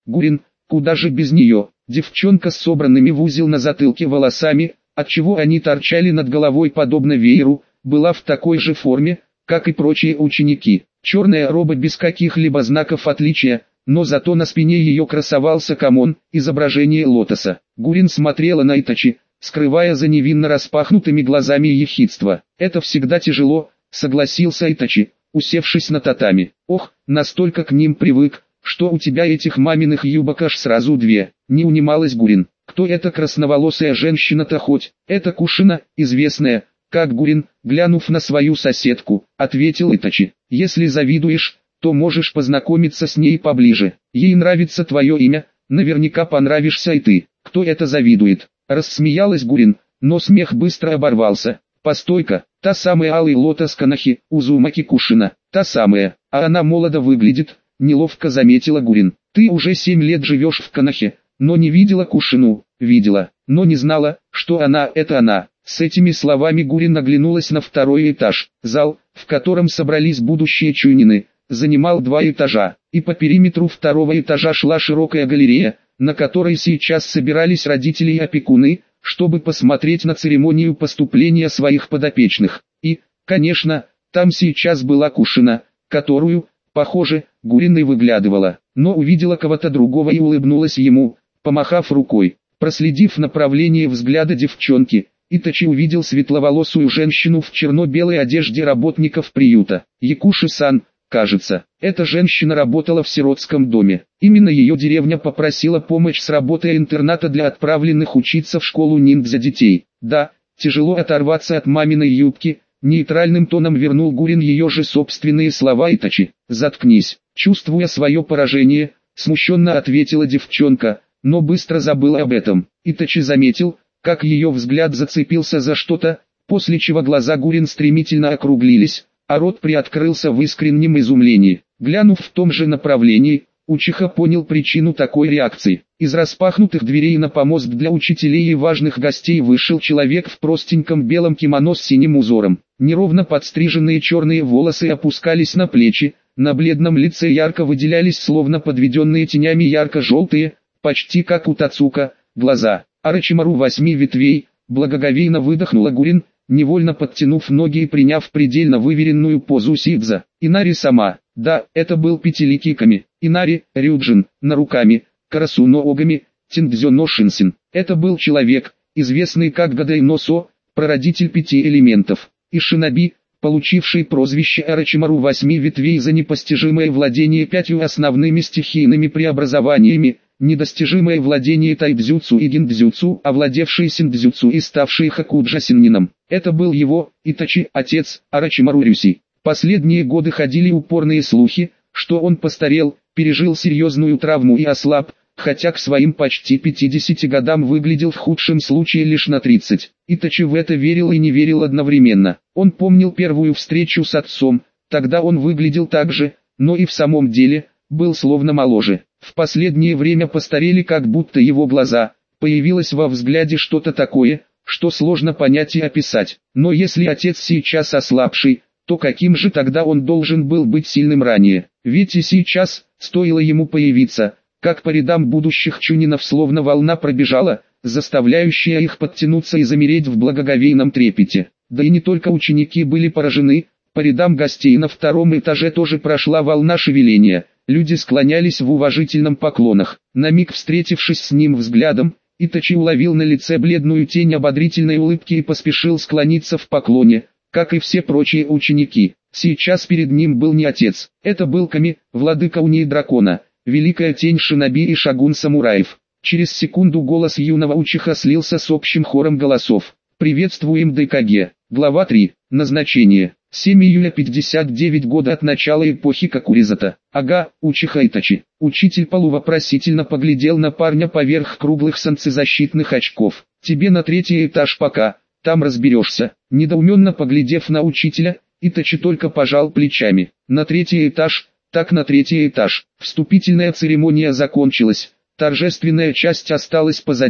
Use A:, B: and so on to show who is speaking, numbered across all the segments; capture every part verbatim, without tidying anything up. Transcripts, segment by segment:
A: Гурин, куда же без нее? Девчонка с собранными в узел на затылке волосами, отчего они торчали над головой подобно вееру, была в такой же форме, как и прочие ученики. Черная роба без каких-либо знаков отличия, но зато на спине ее красовался камон, изображение лотоса. Гурин смотрела на Итачи, скрывая за невинно распахнутыми глазами ехидство. «Это всегда тяжело», — согласился Итачи, усевшись на татами. «Ох, настолько к ним привык, что у тебя этих маминых юбок аж сразу две», — не унималась Гурин. «Кто эта красноволосая женщина-то хоть?» «Это Кушина, известная, как Гурин», глянув на свою соседку, ответил Итачи. «Если завидуешь, то можешь познакомиться с ней поближе. Ей нравится твое имя, наверняка понравишься и ты». «Кто это завидует?» Рассмеялась Гурин, но смех быстро оборвался. «Постой-ка, та самая алый лотос Канахи, Узумаки Кушина, та самая, а она молодо выглядит», неловко заметила Гурин. «Ты уже семь лет живешь в Канахе, но не видела Кушину?» «Видела, но не знала, что она — это она». С этими словами Гурин оглянулась на второй этаж. Зал, в котором собрались будущие чунины, занимал два этажа, и по периметру второго этажа шла широкая галерея, на которой сейчас собирались родители и опекуны, чтобы посмотреть на церемонию поступления своих подопечных. И, конечно, там сейчас была Кушина, которую, похоже, Гурин и выглядывала, но увидела кого-то другого и улыбнулась ему, помахав рукой. Проследив направление взгляда девчонки, Итачи увидел светловолосую женщину в черно-белой одежде работников приюта. Якуши-сан, кажется, эта женщина работала в сиротском доме. Именно ее деревня попросила помощь с работой интерната для отправленных учиться в школу ниндзя детей. Да, тяжело оторваться от маминой юбки, нейтральным тоном вернул Гурин ее же собственные слова Итачи. «Заткнись», чувствуя свое поражение, смущенно ответила девчонка, но быстро забыла об этом. Итачи заметил, как ее взгляд зацепился за что-то, после чего глаза Гурин стремительно округлились, а рот приоткрылся в искреннем изумлении. Глянув в том же направлении, Учиха понял причину такой реакции. Из распахнутых дверей на помост для учителей и важных гостей вышел человек в простеньком белом кимоно с синим узором. Неровно подстриженные черные волосы опускались на плечи, на бледном лице ярко выделялись словно подведенные тенями ярко-желтые, почти как у Тацука, глаза. «Орочимару восьми ветвей», благоговейно выдохнула Гурин, невольно подтянув ноги и приняв предельно выверенную позу сидза. Инари сама, да, это был пятиликий Ками. Инари, Рюджин, на руками, Карасуно Огами, Тиндзё Шинсин. Это был человек, известный как Гадай Носо, прародитель пяти элементов, и шиноби, получивший прозвище Орочимару восьми ветвей за непостижимое владение пятью основными стихийными преобразованиями, недостижимое владение тайдзюцу и гиндзюцу, овладевший синдзюцу и ставший хакуджа-синнином. Это был его, Итачи, отец, Орочимару Рюси. Последние годы ходили упорные слухи, что он постарел, пережил серьезную травму и ослаб, хотя к своим почти пятидесяти годам выглядел в худшем случае лишь на тридцать. Итачи в это верил и не верил одновременно. Он помнил первую встречу с отцом, тогда он выглядел так же, но и в самом деле, был словно моложе. В последнее время постарели как будто его глаза, появилось во взгляде что-то такое, что сложно понять и описать. Но если отец сейчас ослабший, то каким же тогда он должен был быть сильным ранее? Ведь и сейчас, стоило ему появиться, как по рядам будущих чунинов словно волна пробежала, заставляющая их подтянуться и замереть в благоговейном трепете. Да и не только ученики были поражены, по рядам гостей на втором этаже тоже прошла волна шевеления. Люди склонялись в уважительном поклонах. На миг встретившись с ним взглядом, Итачи уловил на лице бледную тень ободрительной улыбки и поспешил склониться в поклоне, как и все прочие ученики. Сейчас перед ним был не отец, это был Ками, владыка унии дракона, великая тень шиноби и шагун самураев. Через секунду голос юного учиха слился с общим хором голосов. «Приветствуем ДКГ». Глава три. Назначение. семь июля пятьдесят девять года от начала эпохи Какуризата. Ага, Учиха Итачи. Учитель Полу вопросительно поглядел на парня поверх круглых солнцезащитных очков. Тебе на третий этаж пока, там разберешься. Недоуменно поглядев на учителя, Итачи только пожал плечами. На третий этаж, так на третий этаж. Вступительная церемония закончилась. Торжественная часть осталась позади.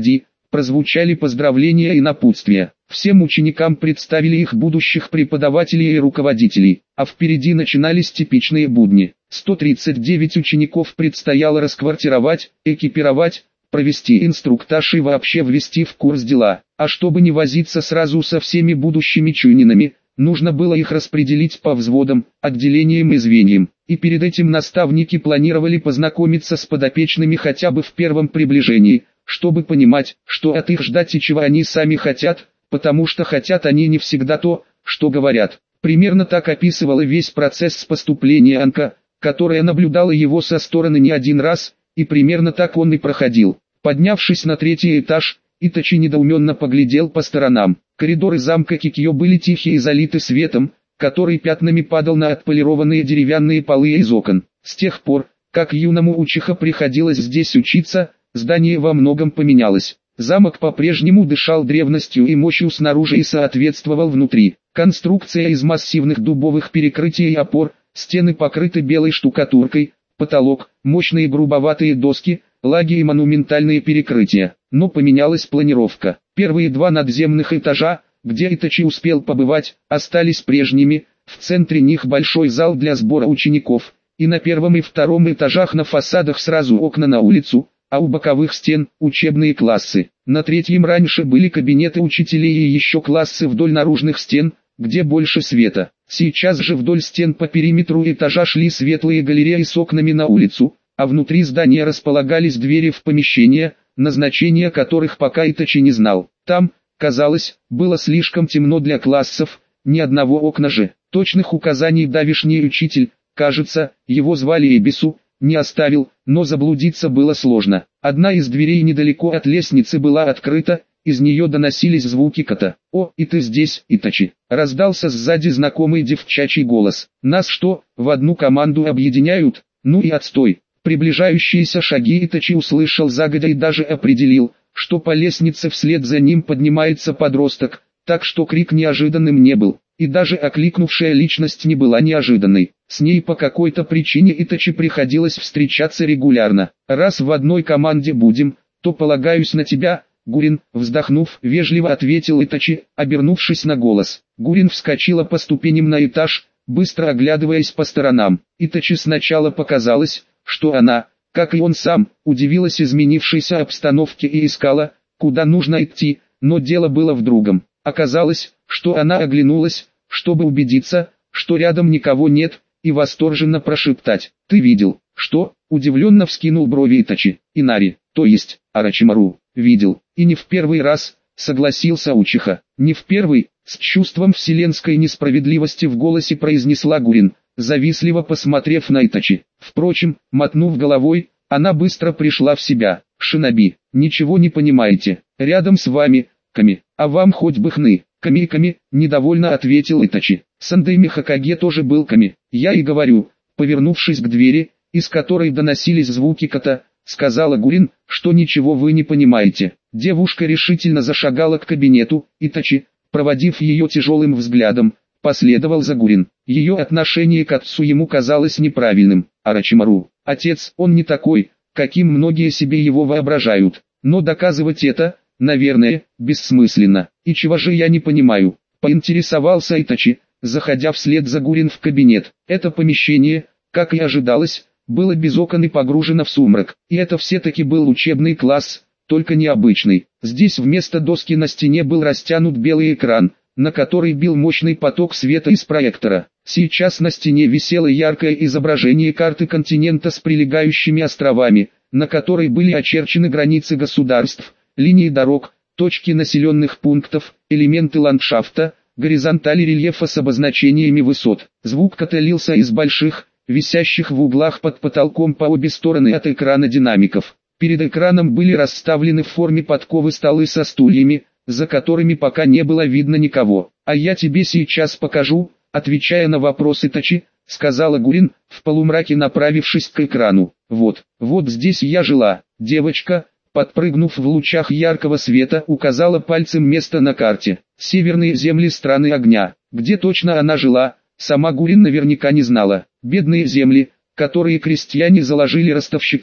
A: прозвучали поздравления и напутствия. Всем ученикам представили их будущих преподавателей и руководителей, а впереди начинались типичные будни. сто тридцать девять учеников предстояло расквартировать, экипировать, провести инструктаж и вообще ввести в курс дела. А чтобы не возиться сразу со всеми будущими чунинами, нужно было их распределить по взводам, отделениям и звеньям. И перед этим наставники планировали познакомиться с подопечными хотя бы в первом приближении, чтобы понимать, что от их ждать и чего они сами хотят, потому что хотят они не всегда то, что говорят. Примерно так описывала весь процесс поступления Анка, которая наблюдала его со стороны не один раз, и примерно так он и проходил. Поднявшись на третий этаж, Итачи недоуменно поглядел по сторонам. Коридоры замка Кикьё были тихие и залиты светом, который пятнами падал на отполированные деревянные полы из окон. С тех пор, как юному Учиха приходилось здесь учиться, здание во многом поменялось. Замок по-прежнему дышал древностью и мощью снаружи и соответствовал внутри. Конструкция из массивных дубовых перекрытий и опор, стены покрыты белой штукатуркой, потолок, мощные грубоватые доски, лаги и монументальные перекрытия. Но поменялась планировка. Первые два надземных этажа, где Итачи успел побывать, остались прежними, в центре них большой зал для сбора учеников, и на первом и втором этажах на фасадах сразу окна на улицу, а у боковых стен – учебные классы. На третьем раньше были кабинеты учителей и еще классы вдоль наружных стен, где больше света. Сейчас же вдоль стен по периметру этажа шли светлые галереи с окнами на улицу, а внутри здания располагались двери в помещения, назначение которых пока Итачи не знал. Там, казалось, было слишком темно для классов, ни одного окна же. Точных указаний давишний учитель, кажется, его звали Эбису, не оставил, но заблудиться было сложно. Одна из дверей недалеко от лестницы была открыта, из нее доносились звуки кота. «О, и ты здесь, Итачи!» Раздался сзади знакомый девчачий голос. «Нас что, в одну команду объединяют? Ну и отстой!» Приближающиеся шаги Итачи услышал загодя и даже определил, что по лестнице вслед за ним поднимается подросток, так что крик неожиданным не был, и даже окликнувшая личность не была неожиданной. С ней по какой-то причине Итачи приходилось встречаться регулярно. «Раз в одной команде будем, то полагаюсь на тебя, Гурин», вздохнув, вежливо ответил Итачи, обернувшись на голос. Гурин вскочила по ступеням на этаж, быстро оглядываясь по сторонам. Итачи сначала показалось, что она, как и он сам, удивилась изменившейся обстановке и искала, куда нужно идти, но дело было в другом. Оказалось, что она оглянулась, чтобы убедиться, что рядом никого нет, и восторженно прошептать: «Ты видел?» «Что?» – удивленно вскинул брови Итачи. «Инари, то есть, Орочимару, видел, и не в первый раз», – согласился Учиха. «Не в первый», – с чувством вселенской несправедливости в голосе произнесла Гурин, завистливо посмотрев на Итачи. Впрочем, мотнув головой, она быстро пришла в себя. «Шиноби, ничего не понимаете, рядом с вами, Ками, а вам хоть бы хны». «Ками-ками», – недовольно ответил Итачи. «Сандайми Хокаге тоже был Ками, я и говорю», – повернувшись к двери, из которой доносились звуки кота, сказала Гурин, что ничего вы не понимаете. Девушка решительно зашагала к кабинету, Итачи, проводив ее тяжелым взглядом, последовал за Гурин. Ее отношение к отцу ему казалось неправильным. Орочимару, отец, он не такой, каким многие себе его воображают. Но доказывать это, наверное, бессмысленно. И чего же я не понимаю? Поинтересовался Итачи, заходя вслед за Гурин в кабинет. Это помещение, как и ожидалось, было без окон и погружено в сумрак. И это все-таки был учебный класс, только необычный. Здесь вместо доски на стене был растянут белый экран, на который бил мощный поток света из проектора. Сейчас на стене висело яркое изображение карты континента с прилегающими островами, на которой были очерчены границы государств, линии дорог, точки населенных пунктов, элементы ландшафта, горизонтали рельефа с обозначениями высот. Звук кота лился из больших, висящих в углах под потолком по обе стороны от экрана динамиков. Перед экраном были расставлены в форме подковы столы со стульями, за которыми пока не было видно никого. «А я тебе сейчас покажу», отвечая на вопрос Итачи, сказала Гурин, в полумраке направившись к экрану. «Вот, вот здесь я жила». Девочка, подпрыгнув в лучах яркого света, указала пальцем место на карте. Северные земли страны огня. Где точно она жила, сама Гурин наверняка не знала. Бедные земли, которые крестьяне заложили ростовщикам,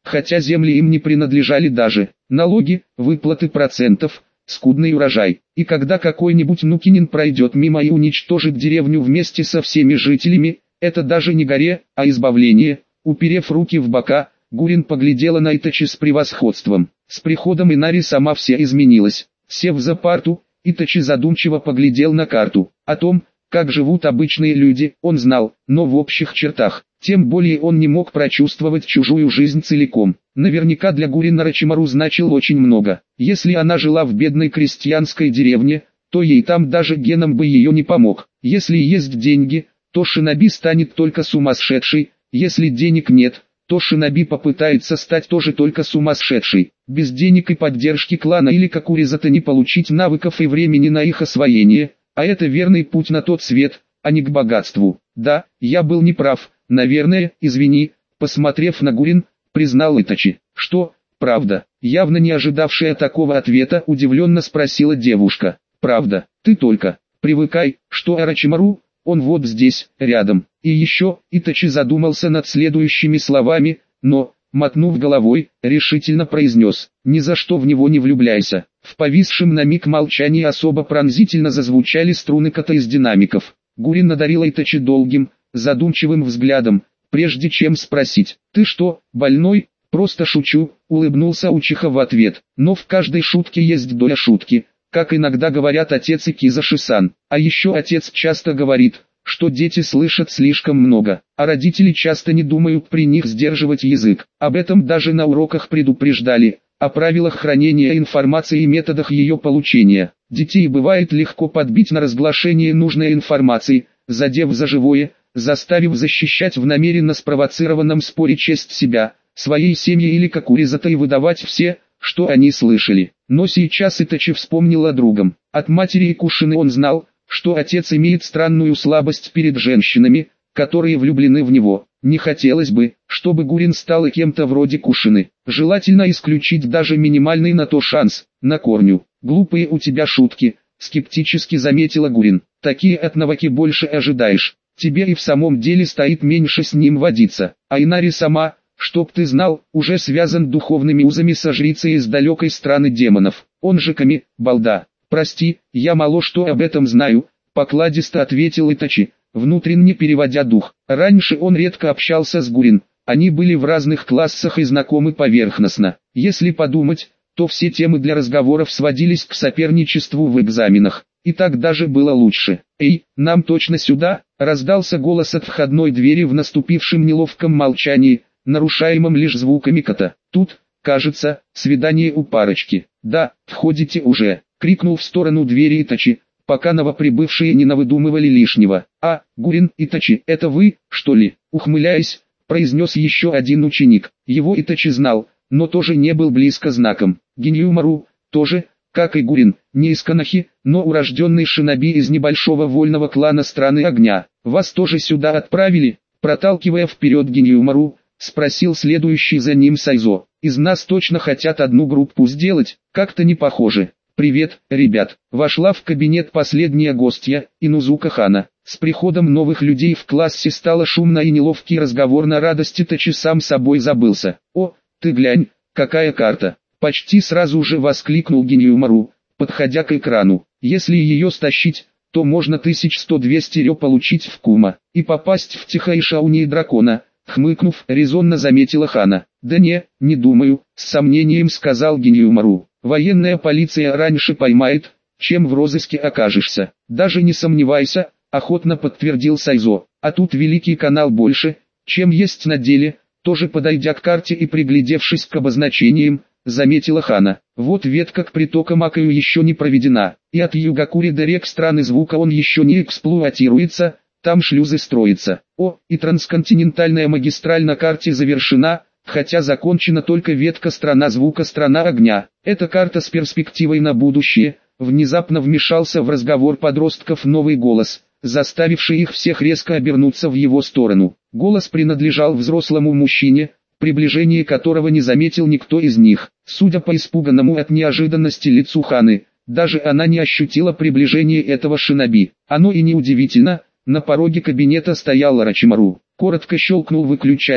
A: хотя земли им не принадлежали даже. Налоги, выплаты процентов, скудный урожай. И когда какой-нибудь нукинин пройдет мимо и уничтожит деревню вместе со всеми жителями, это даже не горе, а избавление. Уперев руки в бока, Гурин поглядела на Итачи с превосходством. С приходом Инари сама вся изменилась. Сев за парту, Итачи задумчиво поглядел на карту. О том, как живут обычные люди, он знал, но в общих чертах. Тем более он не мог прочувствовать чужую жизнь целиком. Наверняка для Гурина Рачимару значил очень много. Если она жила в бедной крестьянской деревне, то ей там даже геном бы ее не помог. Если есть деньги, то шиноби станет только сумасшедшей. Если денег нет, то шиноби попытается стать тоже только сумасшедшей. Без денег и поддержки клана или Какуризата не получить навыков и времени на их освоение, а это верный путь на тот свет, а не к богатству. Да, я был неправ, наверное, извини, посмотрев на Гурин, признал Итачи. Что, правда? Явно не ожидавшая такого ответа, удивленно спросила девушка. Правда, ты только привыкай, что Орочимару, он вот здесь, рядом. И еще, Итачи задумался над следующими словами, но, мотнув головой, решительно произнес: «Ни за что в него не влюбляйся». В повисшем на миг молчании особо пронзительно зазвучали струны кота из динамиков. Гурин одарил Итачи долгим, задумчивым взглядом, прежде чем спросить: «Ты что, больной?» «Просто шучу», — улыбнулся Учиха в ответ. «Но в каждой шутке есть доля шутки, как иногда говорят отец и Кизаши-сан. А еще отец часто говорит, что дети слышат слишком много, а родители часто не думают при них сдерживать язык. Об этом даже на уроках предупреждали, о правилах хранения информации и методах ее получения. Детей бывает легко подбить на разглашение нужной информации, задев за живое, заставив защищать в намеренно спровоцированном споре честь себя, своей семьи или Какуризата и выдавать все, что они слышали. Но сейчас Итачи вспомнил о другом. От матери и Кушины он знал, что отец имеет странную слабость перед женщинами, которые влюблены в него. Не хотелось бы, чтобы Гурин стал и кем-то вроде Кушины. Желательно исключить даже минимальный на то шанс, на корню. «Глупые у тебя шутки», — скептически заметила Гурин. «Такие от Наваки больше ожидаешь. Тебе и в самом деле стоит меньше с ним водиться. А Инари сама, чтоб ты знал, уже связан духовными узами со жрицей из далекой страны демонов. Он же Ками, балда». «Прости, я мало что об этом знаю», — покладисто ответил Итачи, внутренне переводя дух. Раньше он редко общался с Гурин, они были в разных классах и знакомы поверхностно. Если подумать, то все темы для разговоров сводились к соперничеству в экзаменах. И так даже было лучше. «Эй, нам точно сюда?» — раздался голос от входной двери в наступившем неловком молчании, нарушаемом лишь звуками кота. «Тут, кажется, свидание у парочки». «Да, входите уже», — крикнул в сторону двери Итачи, пока новоприбывшие не навыдумывали лишнего. «А, Гурин, Итачи, это вы, что ли?» — ухмыляясь, произнес еще один ученик. Его Итачи знал, но тоже не был близко знаком. Гиньюмару, тоже, как и Гурин, не из Канахи, но урожденный шиноби из небольшого вольного клана Страны Огня. «Вас тоже сюда отправили?» Проталкивая вперед Гиньюмару, спросил следующий за ним Сайзо. «Из нас точно хотят одну группу сделать, как-то не похоже». «Привет, ребят!» Вошла в кабинет последняя гостья, Инузука Хана. С приходом новых людей в классе стало шумно и неловкий разговор на радости Итачи сам собой забылся. «О, ты глянь, какая карта!» Почти сразу же воскликнул Гиньюмару, подходя к экрану. «Если ее стащить, то можно тысяч сто-двести рё получить в Кума и попасть в Тихайшауни и дракона», хмыкнув, резонно заметила Хана. «Да не, не думаю», с сомнением сказал Гиньюмару. «Военная полиция раньше поймает, чем в розыске окажешься». «Даже не сомневайся», охотно подтвердил Сайзо. «А тут великий канал больше, чем есть на деле», тоже подойдя к карте и приглядевшись к обозначениям, заметила Хана. «Вот ветка к притокам Акаю еще не проведена, и от Югакури до рек страны звука он еще не эксплуатируется, там шлюзы строятся. О, и трансконтинентальная магистраль на карте завершена, хотя закончена только ветка страна звука страна огня. Это карта с перспективой на будущее». Внезапно вмешался в разговор подростков новый голос, заставивший их всех резко обернуться в его сторону. Голос принадлежал взрослому мужчине, приближение которого не заметил никто из них. Судя по испуганному от неожиданности лицу Ханы, даже она не ощутила приближение этого шиноби. Оно и не удивительно, на пороге кабинета стоял Орочимару. Коротко щелкнул выключатель,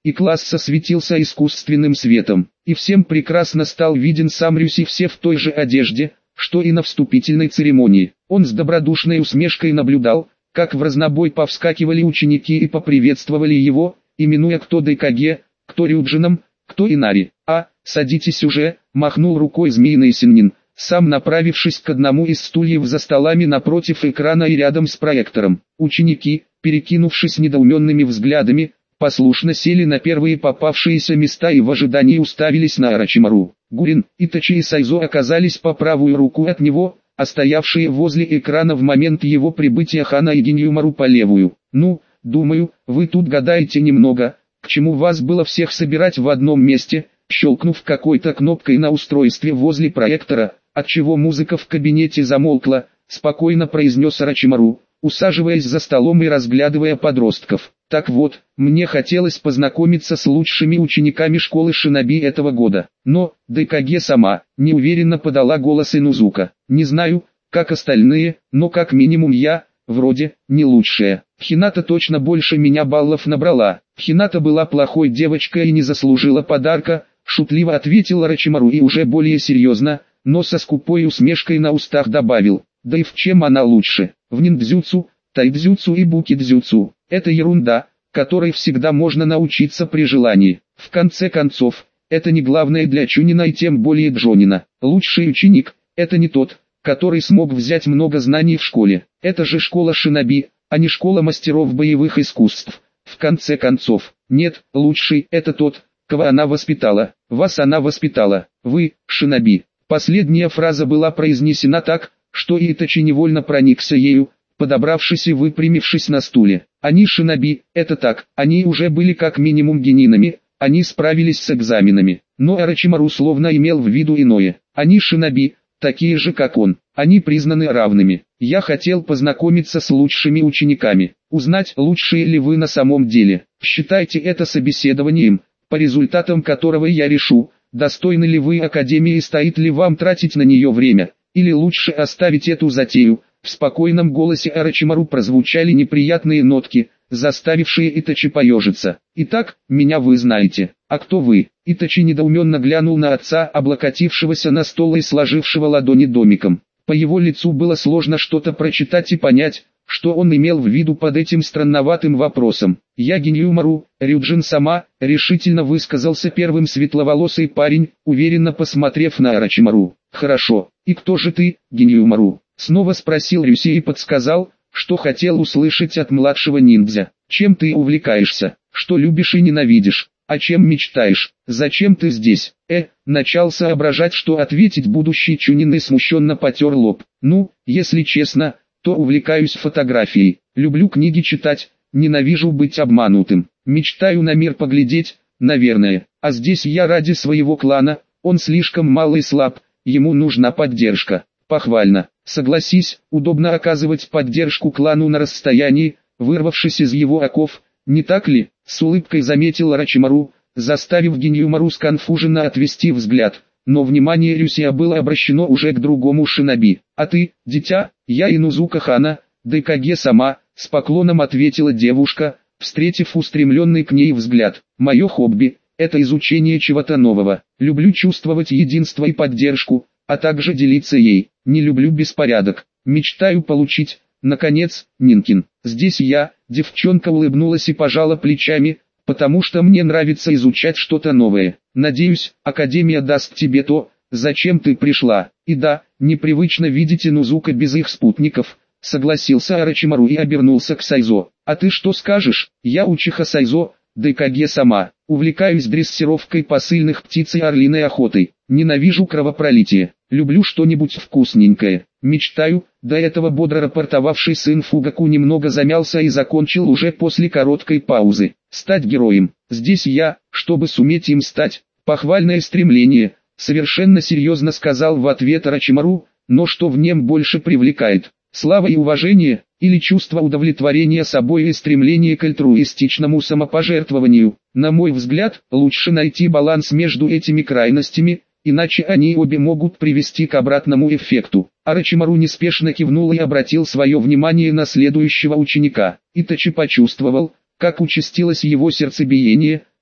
A: и класс осветился искусственным светом, и всем прекрасно стал виден сам Рюси, все в той же одежде, что и на вступительной церемонии. Он с добродушной усмешкой наблюдал, как в разнобой повскакивали ученики и поприветствовали его, именуя кто Дайкаге, кто Рюджином, кто Инари. «А, садитесь уже», — махнул рукой Змеиный Синнин, сам направившись к одному из стульев за столами напротив экрана и рядом с проектором. Ученики, перекинувшись недоуменными взглядами, послушно сели на первые попавшиеся места и в ожидании уставились на Орочимару. Гурин, Итачи и Сайзо оказались по правую руку от него, а стоявшие возле экрана в момент его прибытия Хана и Гиньюмару по левую. «Ну, думаю, вы тут гадаете немного, к чему вас было всех собирать в одном месте», щелкнув какой-то кнопкой на устройстве возле проектора, отчего музыка в кабинете замолкла, спокойно произнес Орочимару, усаживаясь за столом и разглядывая подростков. «Так вот, мне хотелось познакомиться с лучшими учениками школы шиноби этого года. Но, Дайкаге сама, неуверенно подала голос Инузука. Не знаю, как остальные, но как минимум я, вроде, не лучшая. Хината точно больше меня баллов набрала. Хината была плохой девочкой и не заслужила подарка», шутливо ответил Орочимару и уже более серьезно, но со скупой усмешкой на устах добавил. «Да и в чем она лучше? В ниндзюцу, тайдзюцу и букидзюцу. Это ерунда, которой всегда можно научиться при желании. В конце концов, это не главное для Чунина и тем более Джонина. Лучший ученик – это не тот, который смог взять много знаний в школе. Это же школа шиноби, а не школа мастеров боевых искусств. В конце концов, нет, лучший – это тот, кого она воспитала. Вас она воспитала. Вы – шиноби». Последняя фраза была произнесена так, что Итачи невольно проникся ею, подобравшись и выпрямившись на стуле. Они шиноби, это так, они уже были как минимум генинами, они справились с экзаменами. Но Орочимару словно имел в виду иное. Они шиноби, такие же как он, они признаны равными. Я хотел познакомиться с лучшими учениками, узнать, лучшие ли вы на самом деле. Считайте это собеседованием, по результатам которого я решу, достойны ли вы академии и стоит ли вам тратить на нее время, или лучше оставить эту затею. В спокойном голосе Орочимару прозвучали неприятные нотки, заставившие Итачи поежиться. «Итак, меня вы знаете. А кто вы?» Итачи недоуменно глянул на отца, облокотившегося на стол и сложившего ладони домиком. По его лицу было сложно что-то прочитать и понять, что он имел в виду под этим странноватым вопросом. «Я Гиньюмару, Рюджин сама», — решительно высказался первым светловолосый парень, уверенно посмотрев на Орочимару. «Хорошо, и кто же ты, Гиньюмару?» Снова спросил Рюси и подсказал, что хотел услышать от младшего ниндзя. «Чем ты увлекаешься? Что любишь и ненавидишь? О чем мечтаешь? Зачем ты здесь?» Э, начал соображать, что ответить будущий Чунин и смущенно потер лоб. «Ну, если честно, то увлекаюсь фотографией. Люблю книги читать, ненавижу быть обманутым. Мечтаю на мир поглядеть, наверное. А здесь я ради своего клана, он слишком мал и слаб, ему нужна поддержка». «Похвально. Согласись, удобно оказывать поддержку клану на расстоянии, вырвавшись из его оков, не так ли?» С улыбкой заметил Орочимару, заставив Гиньюмару сконфуженно отвести взгляд, но внимание Рюсия было обращено уже к другому шиноби. «А ты, дитя?» «Я Инузука Хана, Дайкаге сама», — с поклоном ответила девушка, встретив устремленный к ней взгляд. «Мое хобби — это изучение чего-то нового. Люблю чувствовать единство и поддержку, а также делиться ей. Не люблю беспорядок. Мечтаю получить, наконец, Нинкин. Здесь я», — девчонка улыбнулась и пожала плечами, «потому что мне нравится изучать что-то новое. Надеюсь, Академия даст тебе то, зачем ты пришла. И да, непривычно видеть Инузука без их спутников», — согласился Орочимару и обернулся к Сайзо. «А ты что скажешь?» «Я учиха Сайзо, Дайкаге сама. Увлекаюсь дрессировкой посыльных птиц и орлиной охотой. Ненавижу кровопролитие. Люблю что-нибудь вкусненькое. Мечтаю». До этого бодро рапортовавший сын Фугаку немного замялся и закончил уже после короткой паузы. «Стать героем. Здесь я, чтобы суметь им стать. Похвальное стремление», — совершенно серьезно сказал в ответ Орочимару, «но что в нем больше привлекает? Слава и уважение, или чувство удовлетворения собой и стремление к альтруистичному самопожертвованию? На мой взгляд, лучше найти баланс между этими крайностями, иначе они обе могут привести к обратному эффекту». Орочимару неспешно кивнул и обратил свое внимание на следующего ученика. Итачи почувствовал, как участилось его сердцебиение,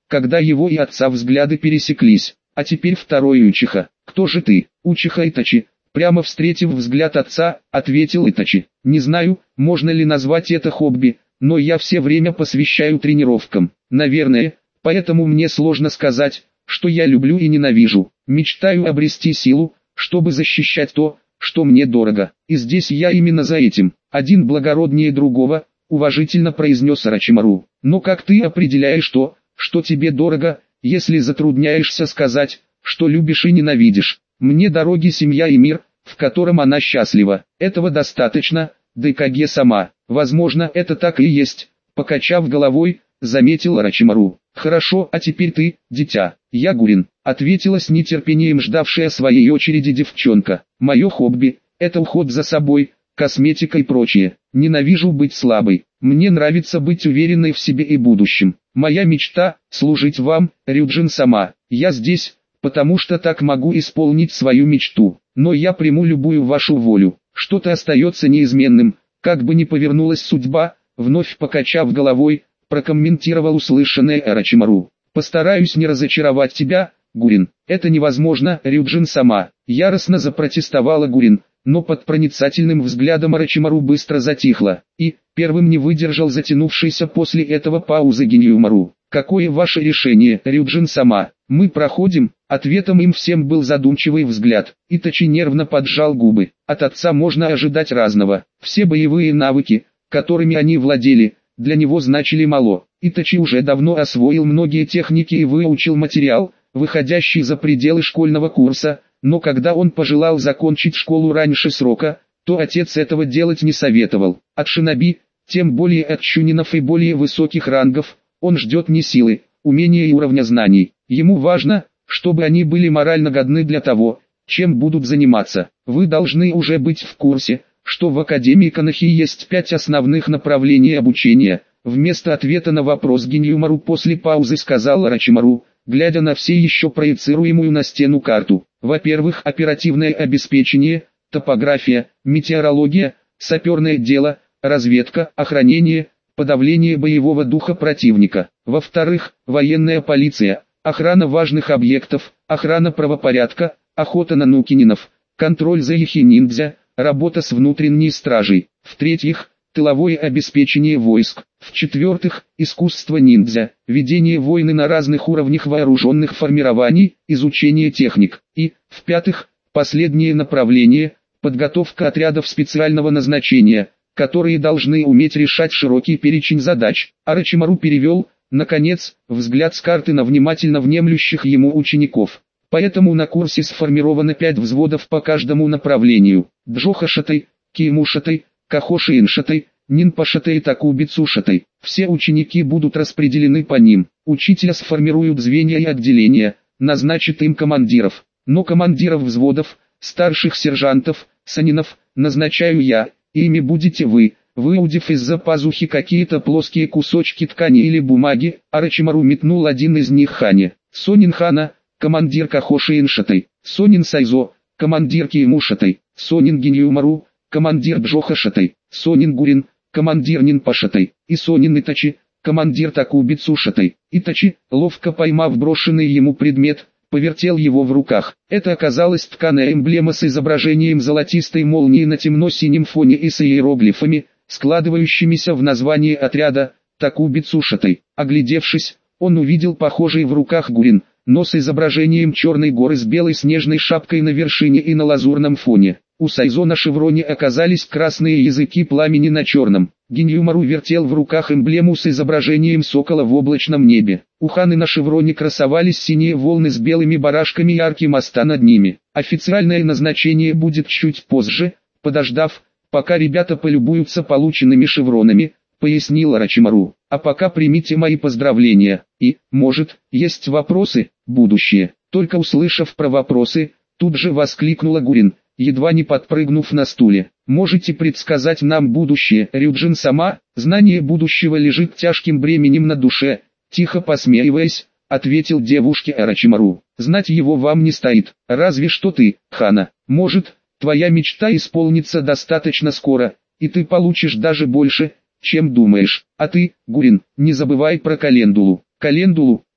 A: когда его и отца взгляды пересеклись. А теперь второй Учиха. Кто же ты? Учиха Итачи. Прямо встретив взгляд отца, ответил Итачи. Не знаю, можно ли назвать это хобби, но я все время посвящаю тренировкам. Наверное, поэтому мне сложно сказать, что я люблю и ненавижу. Мечтаю обрести силу, чтобы защищать то, что мне дорого. И здесь я именно за этим. Один благороднее другого, уважительно произнес Орочимару. Но как ты определяешь то, что тебе дорого, если затрудняешься сказать, что любишь и ненавидишь? Мне дороги семья и мир, в котором она счастлива. Этого достаточно, Дайкаге сама. Возможно, это так и есть. Покачав головой, заметил Орочимару. Хорошо, а теперь ты, дитя. Я Гурин, ответила с нетерпением ждавшая своей очереди девчонка. Мое хобби – это уход за собой, косметика и прочее. Ненавижу быть слабой. Мне нравится быть уверенной в себе и будущем. Моя мечта – служить вам, Рюджин-сама. Я здесь, потому что так могу исполнить свою мечту. Но я приму любую вашу волю. Что-то остается неизменным, как бы ни повернулась судьба, вновь покачав головой, прокомментировал услышанное Орочимару. Постараюсь не разочаровать тебя, Гурин. Это невозможно, Рюджин-сама. Яростно запротестовала Гурин, но под проницательным взглядом Орочимару быстро затихла, и первым не выдержал затянувшейся после этого паузы Гиньюмару. Какое ваше решение, Рюджин-сама? Мы проходим. Ответом им всем был задумчивый взгляд. Итачи нервно поджал губы. От отца можно ожидать разного. Все боевые навыки, которыми они владели, для него значили мало. Итачи уже давно освоил многие техники и выучил материал, выходящий за пределы школьного курса, но когда он пожелал закончить школу раньше срока, то отец этого делать не советовал. От шиноби, тем более от чунинов и более высоких рангов, он ждет не силы, умения и уровня знаний. Ему важно, чтобы они были морально годны для того, чем будут заниматься. Вы должны уже быть в курсе, что в Академии Канахи есть пять основных направлений обучения. Вместо ответа на вопрос Гиньюмару после паузы сказал Орочимару, глядя на все еще проецируемую на стену карту. Во-первых, оперативное обеспечение, топография, метеорология, саперное дело, разведка, охранение, подавление боевого духа противника. Во-вторых, военная полиция, охрана важных объектов, охрана правопорядка, охота на нукининов, контроль за яхи-ниндзя, работа с внутренней стражей. В-третьих, тыловое обеспечение войск. В-четвертых, искусство ниндзя, ведение войны на разных уровнях вооруженных формирований, изучение техник. И, в-пятых, последнее направление, подготовка отрядов специального назначения, которые должны уметь решать широкий перечень задач. Орочимару перевел, наконец, взгляд с карты на внимательно внемлющих ему учеников. Поэтому на курсе сформировано пять взводов по каждому направлению. Джохашатай, Киемушатай, Кахоши-иншатай, Нинпашатай и Такубицушатай. Все ученики будут распределены по ним. Учителя сформируют звенья и отделения, назначит им командиров. Но командиров взводов, старших сержантов, санинов, назначаю я, и ими будете вы. Выудив из-за пазухи какие-то плоские кусочки ткани или бумаги, Орочимару метнул один из них Хане. Сонин Хана, командир Кахоши-иншатай. Сонин Сайзо, командир Киемушатай. Сонин Гиньюмару, командир Джохашатай. Сонин Гурин, командир Нинпашатай. И Сонин Итачи, командир Такубицушатай. Итачи, ловко поймав брошенный ему предмет, повертел его в руках. Это оказалась тканая эмблема с изображением золотистой молнии на темно-синем фоне и с иероглифами, складывающимися в название отряда Такубицушатай. Оглядевшись, он увидел похожий в руках Гурин, но с изображением черной горы с белой снежной шапкой на вершине и на лазурном фоне. У Сайзо на шевроне оказались красные языки пламени на черном. Гиньюмару вертел в руках эмблему с изображением сокола в облачном небе. У Ханы на шевроне красовались синие волны с белыми барашками и арки моста над ними. Официальное назначение будет чуть позже, подождав, пока ребята полюбуются полученными шевронами, пояснил Орочимару. А пока примите мои поздравления. И, может, есть вопросы, будущее. Только услышав про вопросы, тут же воскликнула Гурин, едва не подпрыгнув на стуле. Можете предсказать нам будущее, Рюджин-сама? Знание будущего лежит тяжким бременем на душе, тихо посмеиваясь, ответил девушке Орочимару. Знать его вам не стоит, разве что ты, Хана. Может, твоя мечта исполнится достаточно скоро, и ты получишь даже больше, чем думаешь. А ты, Гурин, не забывай про календулу. Календулу,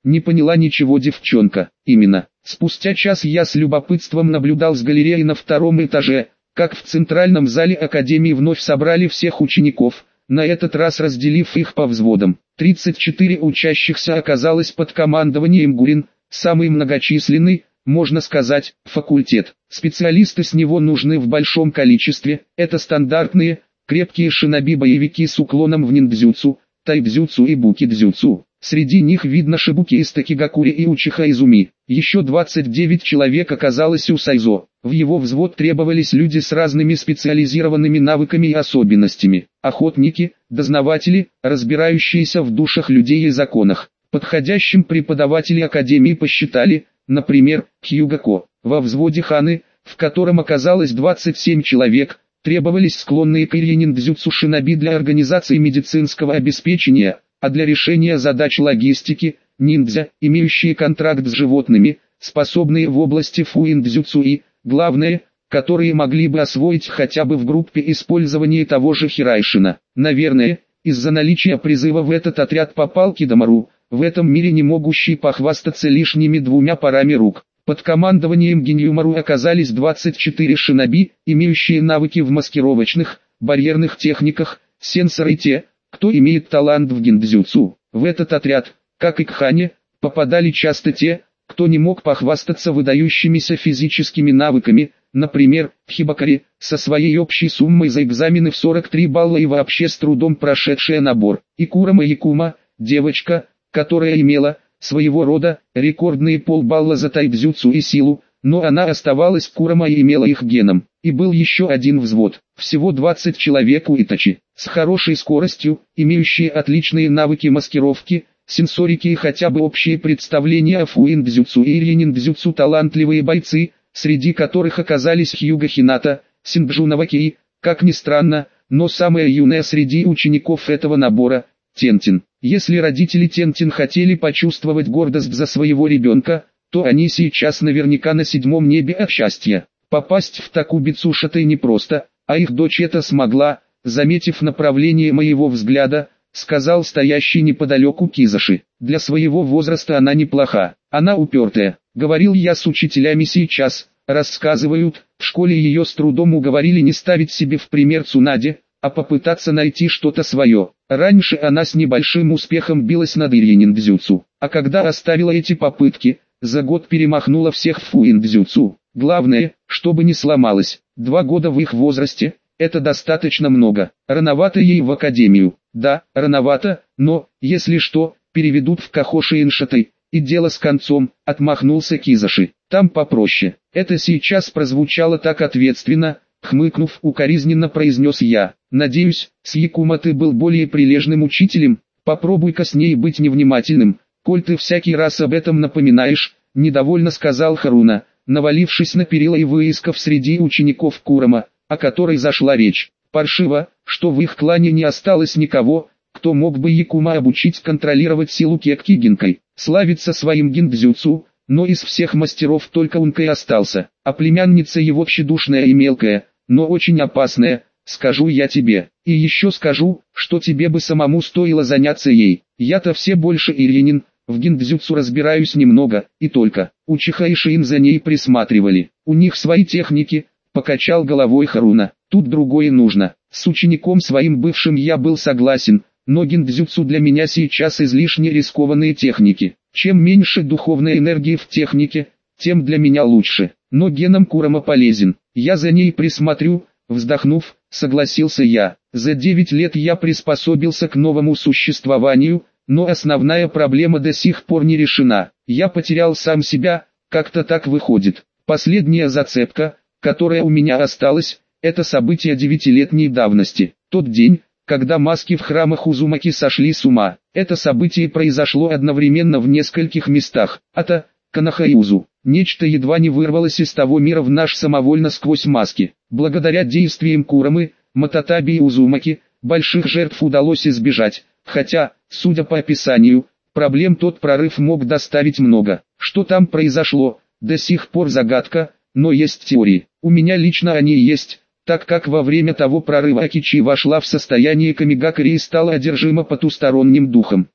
A: Не поняла ничего девчонка. Именно. Спустя час я с любопытством наблюдал с галереи на втором этаже, как в центральном зале академии вновь собрали всех учеников, на этот раз разделив их по взводам. тридцать четыре учащихся оказалось под командованием Гурин, самый многочисленный, можно сказать, факультет. Специалисты с него нужны в большом количестве, это стандартные, крепкие шиноби-боевики с уклоном в ниндзюцу, тайдзюцу и букидзюцу. Среди них видно Шибуки из Такигакури и Учиха Изуми. Еще двадцать девять человек оказалось у Сайзо. В его взвод требовались люди с разными специализированными навыками и особенностями. Охотники, дознаватели, разбирающиеся в душах людей и законах. Подходящим преподаватели академии посчитали, например, Хьюгако. Во взводе Ханы, в котором оказалось двадцать семь человек, требовались склонные к ирья-ниндзюцу шиноби для организации медицинского обеспечения, а для решения задач логистики, ниндзя, имеющие контракт с животными, способные в области фуиндзюцу и, главное, которые могли бы освоить хотя бы в группе использования того же хирайшина. Наверное, из-за наличия призыва в этот отряд попал Кидамару, в этом мире не могущий похвастаться лишними двумя парами рук. Под командованием Гиньюмару оказались двадцать четыре шиноби, имеющие навыки в маскировочных, барьерных техниках, сенсоры и те, кто имеет талант в гиндзюцу. В этот отряд, как и к Хане, попадали часто те, кто не мог похвастаться выдающимися физическими навыками, например, Хибакари, со своей общей суммой за экзамены в сорок три балла и вообще с трудом прошедшая набор. И Курама Якума, девочка, которая имела, своего рода, рекордные полбалла за тайдзюцу и силу, но она оставалась Курама и имела их геном. И был еще один взвод, всего двадцать человек у Итачи, с хорошей скоростью, имеющие отличные навыки маскировки, сенсорики и хотя бы общие представления о фуиндзюцу и ирья-ниндзюцу, талантливые бойцы, среди которых оказались Хьюга Хината, Синджу Навакии, как ни странно, но самая юная среди учеников этого набора – Тентин. Если родители Тентин хотели почувствовать гордость за своего ребенка, то они сейчас наверняка на седьмом небе от счастья. Попасть в Такубицу Шатэй непросто, а их дочь это смогла, заметив направление моего взгляда, сказал стоящий неподалеку Кизаши. Для своего возраста она неплоха, она упертая. Говорил я с учителями сейчас, рассказывают, в школе ее с трудом уговорили не ставить себе в пример Цунаде, а попытаться найти что-то свое. Раньше она с небольшим успехом билась над ирья-ниндзюцу, а когда оставила эти попытки, за год перемахнула всех в фуиндзюцу. Главное, чтобы не сломалась. Два года в их возрасте – это достаточно много. Рановато ей в академию. Да, рановато, но, если что, переведут в Кахоши Иншатай, и дело с концом, отмахнулся Кизаши. Там попроще. Это сейчас прозвучало так ответственно, хмыкнув, укоризненно произнес я. Надеюсь, с Якума ты был более прилежным учителем, попробуй-ка с ней быть невнимательным, коль ты всякий раз об этом напоминаешь, недовольно сказал Харуна, навалившись на перила и выискав среди учеников Курама, о которой зашла речь. Паршиво, что в их клане не осталось никого, кто мог бы Якума обучить контролировать силу Кекки Гинкой. Славится своим гиндзюцу, но из всех мастеров только он и остался, а племянница его тщедушная и мелкая, но очень опасная, скажу я тебе. И еще скажу, что тебе бы самому стоило заняться ей. Я-то все больше ирьянин, в гиндзюцу разбираюсь немного, и только. Учиха и Шиин за ней присматривали. У них свои техники, покачал головой Харуна. Тут другое нужно. С учеником своим бывшим я был согласен, но гиндзюцу для меня сейчас излишне рискованные техники. Чем меньше духовной энергии в технике, тем для меня лучше. Но геном Курама полезен. Я за ней присмотрю, вздохнув, согласился я. За девять лет я приспособился к новому существованию, но основная проблема до сих пор не решена. Я потерял сам себя, как-то так выходит. Последняя зацепка, которая у меня осталась, это события девятилетней давности. Тот день, когда маски в храмах Узумаки сошли с ума. Это событие произошло одновременно в нескольких местах. Ата, Канахаюзу. Нечто едва не вырвалось из того мира в наш самовольно сквозь маски. Благодаря действиям Курамы, Мататаби и Узумаки, больших жертв удалось избежать. Хотя, судя по описанию, проблем тот прорыв мог доставить много. Что там произошло, до сих пор загадка, но есть теории. У меня лично они есть, так как во время того прорыва Акичи вошла в состояние камигакари и стала одержима потусторонним духом.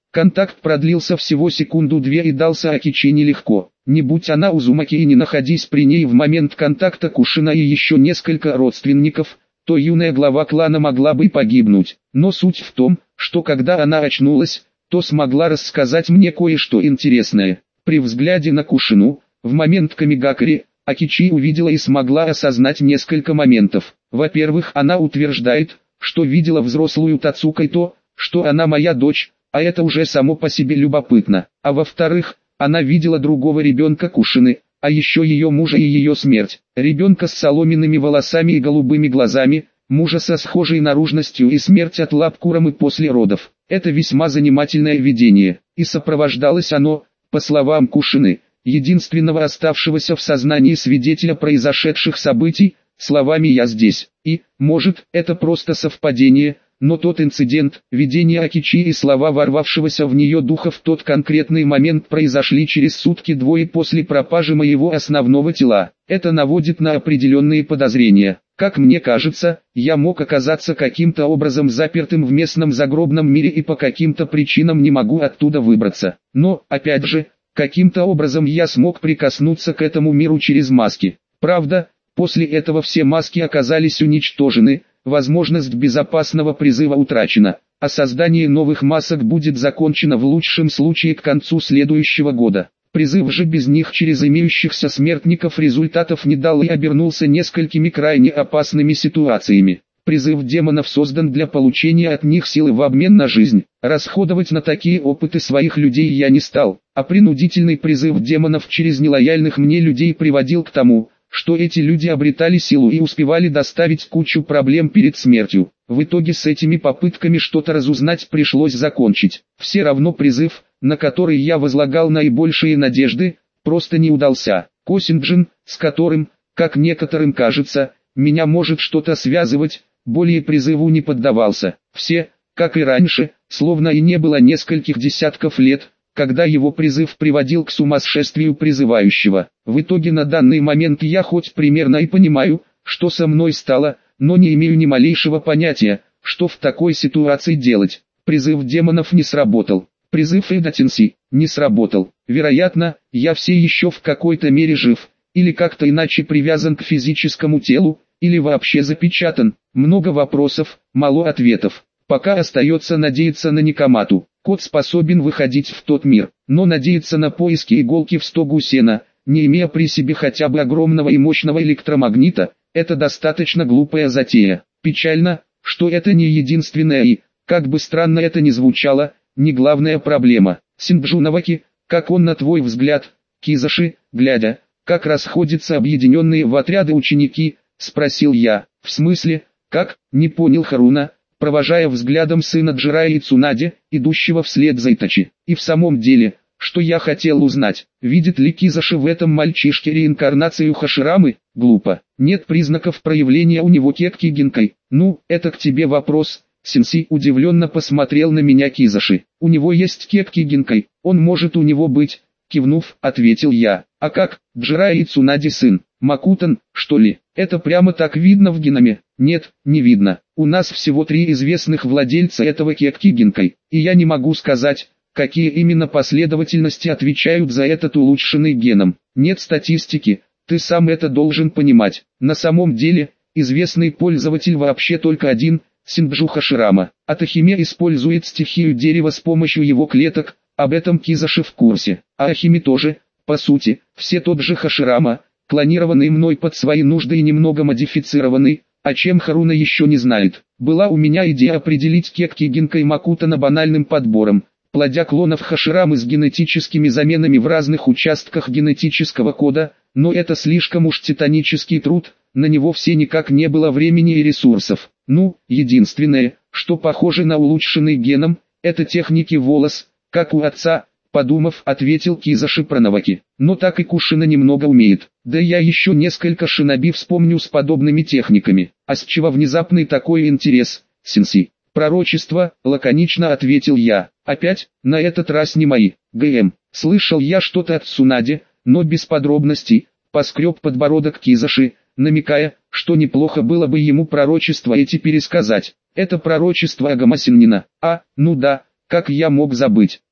A: Контакт продлился всего секунду-две и дался Акичи нелегко. Не будь она Узумаки и не находись при ней в момент контакта Кушина и еще несколько родственников, то юная глава клана могла бы погибнуть. Но суть в том, что когда она очнулась, то смогла рассказать мне кое-что интересное. При взгляде на Кушину, в момент камигакари, Акичи увидела и смогла осознать несколько моментов. Во-первых, она утверждает, что видела взрослую Тацука и то, что она моя дочь, а это уже само по себе любопытно. А во-вторых, она видела другого ребенка Кушины, а еще ее мужа и ее смерть. Ребенка с соломенными волосами и голубыми глазами, мужа со схожей наружностью и смерть от лап Курамы после родов. Это весьма занимательное видение, и сопровождалось оно, по словам Кушины, единственного оставшегося в сознании свидетеля произошедших событий, словами «я здесь». И, может, это просто совпадение, но тот инцидент, видение Акичи и слова ворвавшегося в нее духа в тот конкретный момент произошли через сутки-двое после пропажи моего основного тела. Это наводит на определенные подозрения. Как мне кажется, я мог оказаться каким-то образом запертым в местном загробном мире и по каким-то причинам не могу оттуда выбраться. Но, опять же, каким-то образом я смог прикоснуться к этому миру через маски. Правда, после этого все маски оказались уничтожены, возможность безопасного призыва утрачена, а создание новых масок будет закончено в лучшем случае к концу следующего года. Призыв же без них через имеющихся смертников результатов не дал и обернулся несколькими крайне опасными ситуациями. Призыв демонов создан для получения от них силы в обмен на жизнь. Расходовать на такие опыты своих людей я не стал, а принудительный призыв демонов через нелояльных мне людей приводил к тому, что эти люди обретали силу и успевали доставить кучу проблем перед смертью. В итоге с этими попытками что-то разузнать пришлось закончить. Все равно призыв, на который я возлагал наибольшие надежды, просто не удался. Косинджин, с которым, как некоторым кажется, меня может что-то связывать, более призыву не поддавался. Все, как и раньше, словно и не было нескольких десятков лет, когда его призыв приводил к сумасшествию призывающего. В итоге на данный момент я хоть примерно и понимаю, что со мной стало, но не имею ни малейшего понятия, что в такой ситуации делать. Призыв демонов не сработал. Призыв Эдатинси не сработал. Вероятно, я все еще в какой-то мере жив, или как-то иначе привязан к физическому телу, или вообще запечатан. Много вопросов, мало ответов. Пока остается надеяться на Никомату. Кот способен выходить в тот мир, но надеяться на поиски иголки в стогу сена, не имея при себе хотя бы огромного и мощного электромагнита, это достаточно глупая затея. Печально, что это не единственная и, как бы странно это ни звучало, не главная проблема. Синджунаваки, как он на твой взгляд? Кизаши, глядя, как расходятся объединенные в отряды ученики, спросил я. В смысле, как, не понял Харуна, провожая взглядом сына Джирая и Цунаде, идущего вслед за Итачи. И в самом деле, что я хотел узнать, видит ли Кизаши в этом мальчишке реинкарнацию Хаширамы? Глупо. Нет признаков проявления у него Кекки Гинкай. Ну, это к тебе вопрос. Сенси удивленно посмотрел на меня Кизаши. У него есть Кекки Гинкай, он может у него быть. Кивнув, ответил я. А как, Джирая и Цунаде сын? Макутан, что ли? Это прямо так видно в геноме? Нет, не видно. У нас всего три известных владельца этого Кекки Гинкай, и я не могу сказать, какие именно последовательности отвечают за этот улучшенный геном. Нет статистики, ты сам это должен понимать. На самом деле, известный пользователь вообще только один, Синджу Хаширама. Атахиме использует стихию дерева с помощью его клеток, об этом Кизаши в курсе. А Ахиме тоже, по сути, все тот же Хаширама, клонированный мной под свои нужды и немного модифицированный, о чем Харуна еще не знает. Была у меня идея определить Кекки Гинкай Макутана банальным подбором, плодя клонов Хаширамы с генетическими заменами в разных участках генетического кода, но это слишком уж титанический труд, на него все никак не было времени и ресурсов. Ну, единственное, что похоже на улучшенный геном, это техники волос, как у отца, подумав, ответил Кизаши Пранаваки. Но так и Кушина немного умеет. Да я еще несколько шиноби вспомню с подобными техниками. А с чего внезапный такой интерес, Сенси? Пророчество, лаконично ответил я. Опять, на этот раз не мои. ГМ. Слышал я что-то от Цунаде, но без подробностей. Поскреб подбородок Кизаши, намекая, что неплохо было бы ему пророчество эти пересказать. Это пророчество Агамасиннина. А, ну да, как я мог забыть.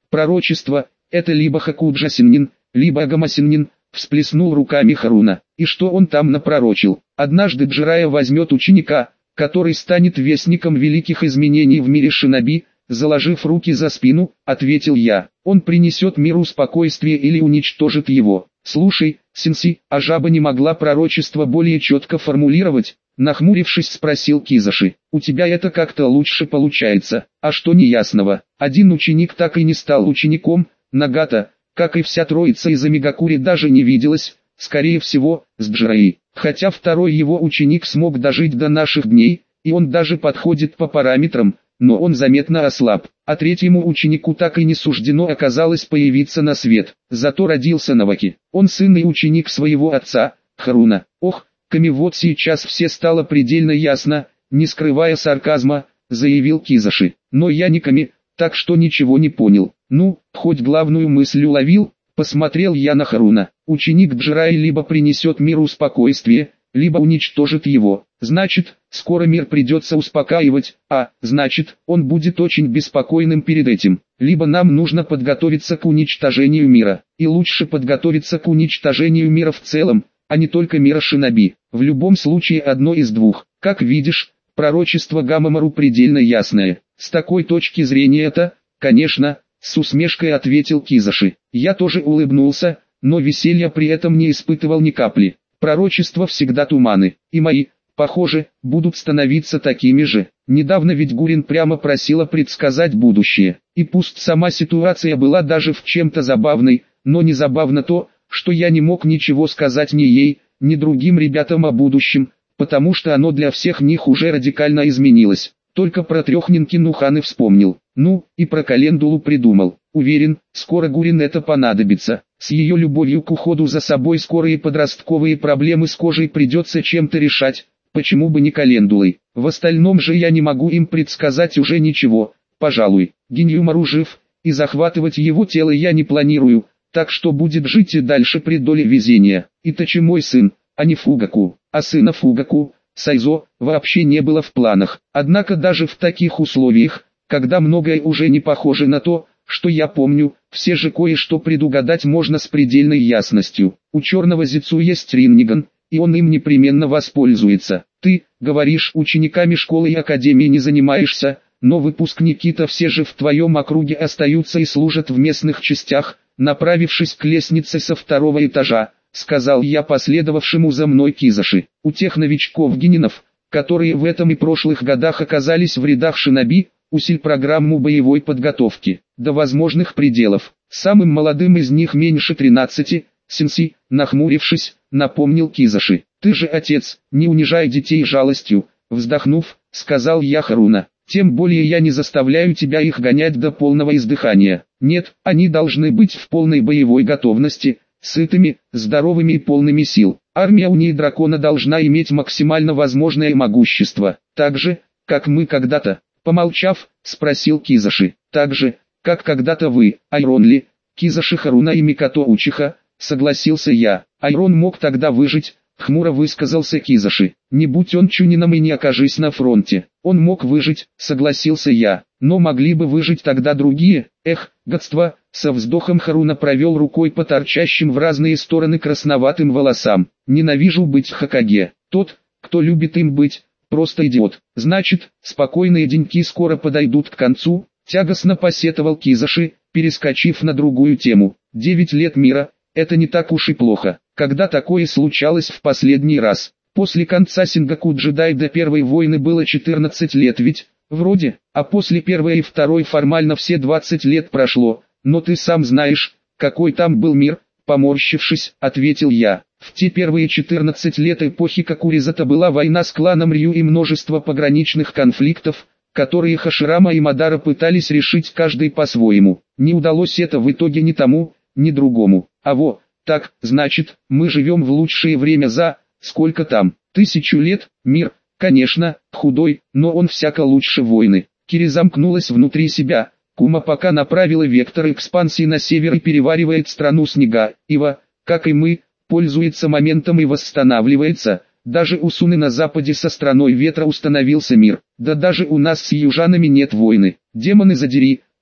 A: Пророчество – это либо Хакуджасиннин, либо Агамасиннин, всплеснул руками Харуна. И что он там напророчил? Однажды Джирайя возьмет ученика, который станет вестником великих изменений в мире шиноби, заложив руки за спину, ответил я. Он принесет миру спокойствие или уничтожит его. Слушай, Синси, а жаба не могла пророчество более четко формулировать? Нахмурившись, спросил Кизаши. У тебя это как-то лучше получается. А что неясного? Один ученик так и не стал учеником, Нагата, как и вся троица из Амигакури, даже не виделась, скорее всего, с Джираи. Хотя второй его ученик смог дожить до наших дней, и он даже подходит по параметрам, но он заметно ослаб. А третьему ученику так и не суждено оказалось появиться на свет. Зато родился Наваки. Он сын и ученик своего отца, Харуна. Ох, Ками, вот сейчас все стало предельно ясно, не скрывая сарказма, заявил Кизаши. Но я не Ками, так что ничего не понял. Ну, хоть главную мысль уловил, посмотрел я на Харуна. Ученик Джираи либо принесет миру спокойствие, либо уничтожит его. Значит, скоро мир придется успокаивать, а, значит, он будет очень беспокойным перед этим. Либо нам нужно подготовиться к уничтожению мира, и лучше подготовиться к уничтожению мира в целом, а не только мира шиноби. В любом случае одно из двух. Как видишь, пророчество Гамамару предельно ясное. С такой точки зрения это, конечно, с усмешкой ответил Кизаши. Я тоже улыбнулся, но веселья при этом не испытывал ни капли. Пророчества всегда туманы, и мои, похоже, будут становиться такими же. Недавно ведь Гурин прямо просила предсказать будущее. И пусть сама ситуация была даже в чем-то забавной, но не забавно то, что я не мог ничего сказать ни ей, ни другим ребятам о будущем, потому что оно для всех них уже радикально изменилось. Только про Трехнинки Нухан и вспомнил. Ну, и про Календулу придумал. Уверен, скоро Гурин это понадобится. С ее любовью к уходу за собой скоро и подростковые проблемы с кожей придется чем-то решать. Почему бы не Календулой? В остальном же я не могу им предсказать уже ничего. Пожалуй, Гиньюмару жив, и захватывать его тело я не планирую. Так что будет жить и дальше при доле везения. Итачи мой сын, а не Фугаку. А сына Фугаку, Сайзо, вообще не было в планах. Однако даже в таких условиях, когда многое уже не похоже на то, что я помню, все же кое-что предугадать можно с предельной ясностью. У черного Зицу есть Ринниган, и он им непременно воспользуется. Ты, говоришь, учениками школы и академии не занимаешься, но выпускники-то все же в твоем округе остаются и служат в местных частях. Направившись к лестнице со второго этажа, сказал я последовавшему за мной Кизаши. У тех новичков-гининов, которые в этом и прошлых годах оказались в рядах шиноби, усиль программу боевой подготовки, до возможных пределов. Самым молодым из них меньше тринадцати, Синси, нахмурившись, напомнил Кизаши. Ты же отец, не унижай детей жалостью, вздохнув, сказал я Харуна. Тем более я не заставляю тебя их гонять до полного издыхания. Нет, они должны быть в полной боевой готовности, сытыми, здоровыми и полными сил. Армия Уни Дракона должна иметь максимально возможное могущество. Так же, как мы когда-то. Помолчав, спросил Кизаши. Так же, как когда-то вы, Айронли, Кизаши Харуна и Микато Учиха, согласился я. Айрон мог тогда выжить, хмуро высказался Кизаши. Не будь он Чунином и не окажись на фронте. Он мог выжить, согласился я. Но могли бы выжить тогда другие. Эх, гадство, со вздохом Харуна провел рукой по торчащим в разные стороны красноватым волосам. Ненавижу быть Хокаге. Тот, кто любит им быть, просто идиот. Значит, спокойные деньки скоро подойдут к концу, тягостно посетовал Кизаши, перескочив на другую тему. Девять лет мира, это не так уж и плохо. Когда такое случалось в последний раз? После конца Сингаку Джедай до первой войны было четырнадцать лет ведь, вроде, а после первой и второй формально все двадцать лет прошло, но ты сам знаешь, какой там был мир, поморщившись, ответил я. В те первые четырнадцать лет эпохи Какуризата была война с кланом Рью и множество пограничных конфликтов, которые Хаширама и Мадара пытались решить каждый по-своему. Не удалось это в итоге ни тому, ни другому. А во, так, значит, мы живем в лучшее время за, сколько там, тысячу лет, мир, конечно, худой, но он всяко лучше войны. Кири замкнулась внутри себя, Кума пока направила вектор экспансии на север и переваривает страну снега. Ива, как и мы, пользуется моментом и восстанавливается. Даже у Суны на западе со страной ветра установился мир. Да даже у нас с южанами нет войны. Демоны задери,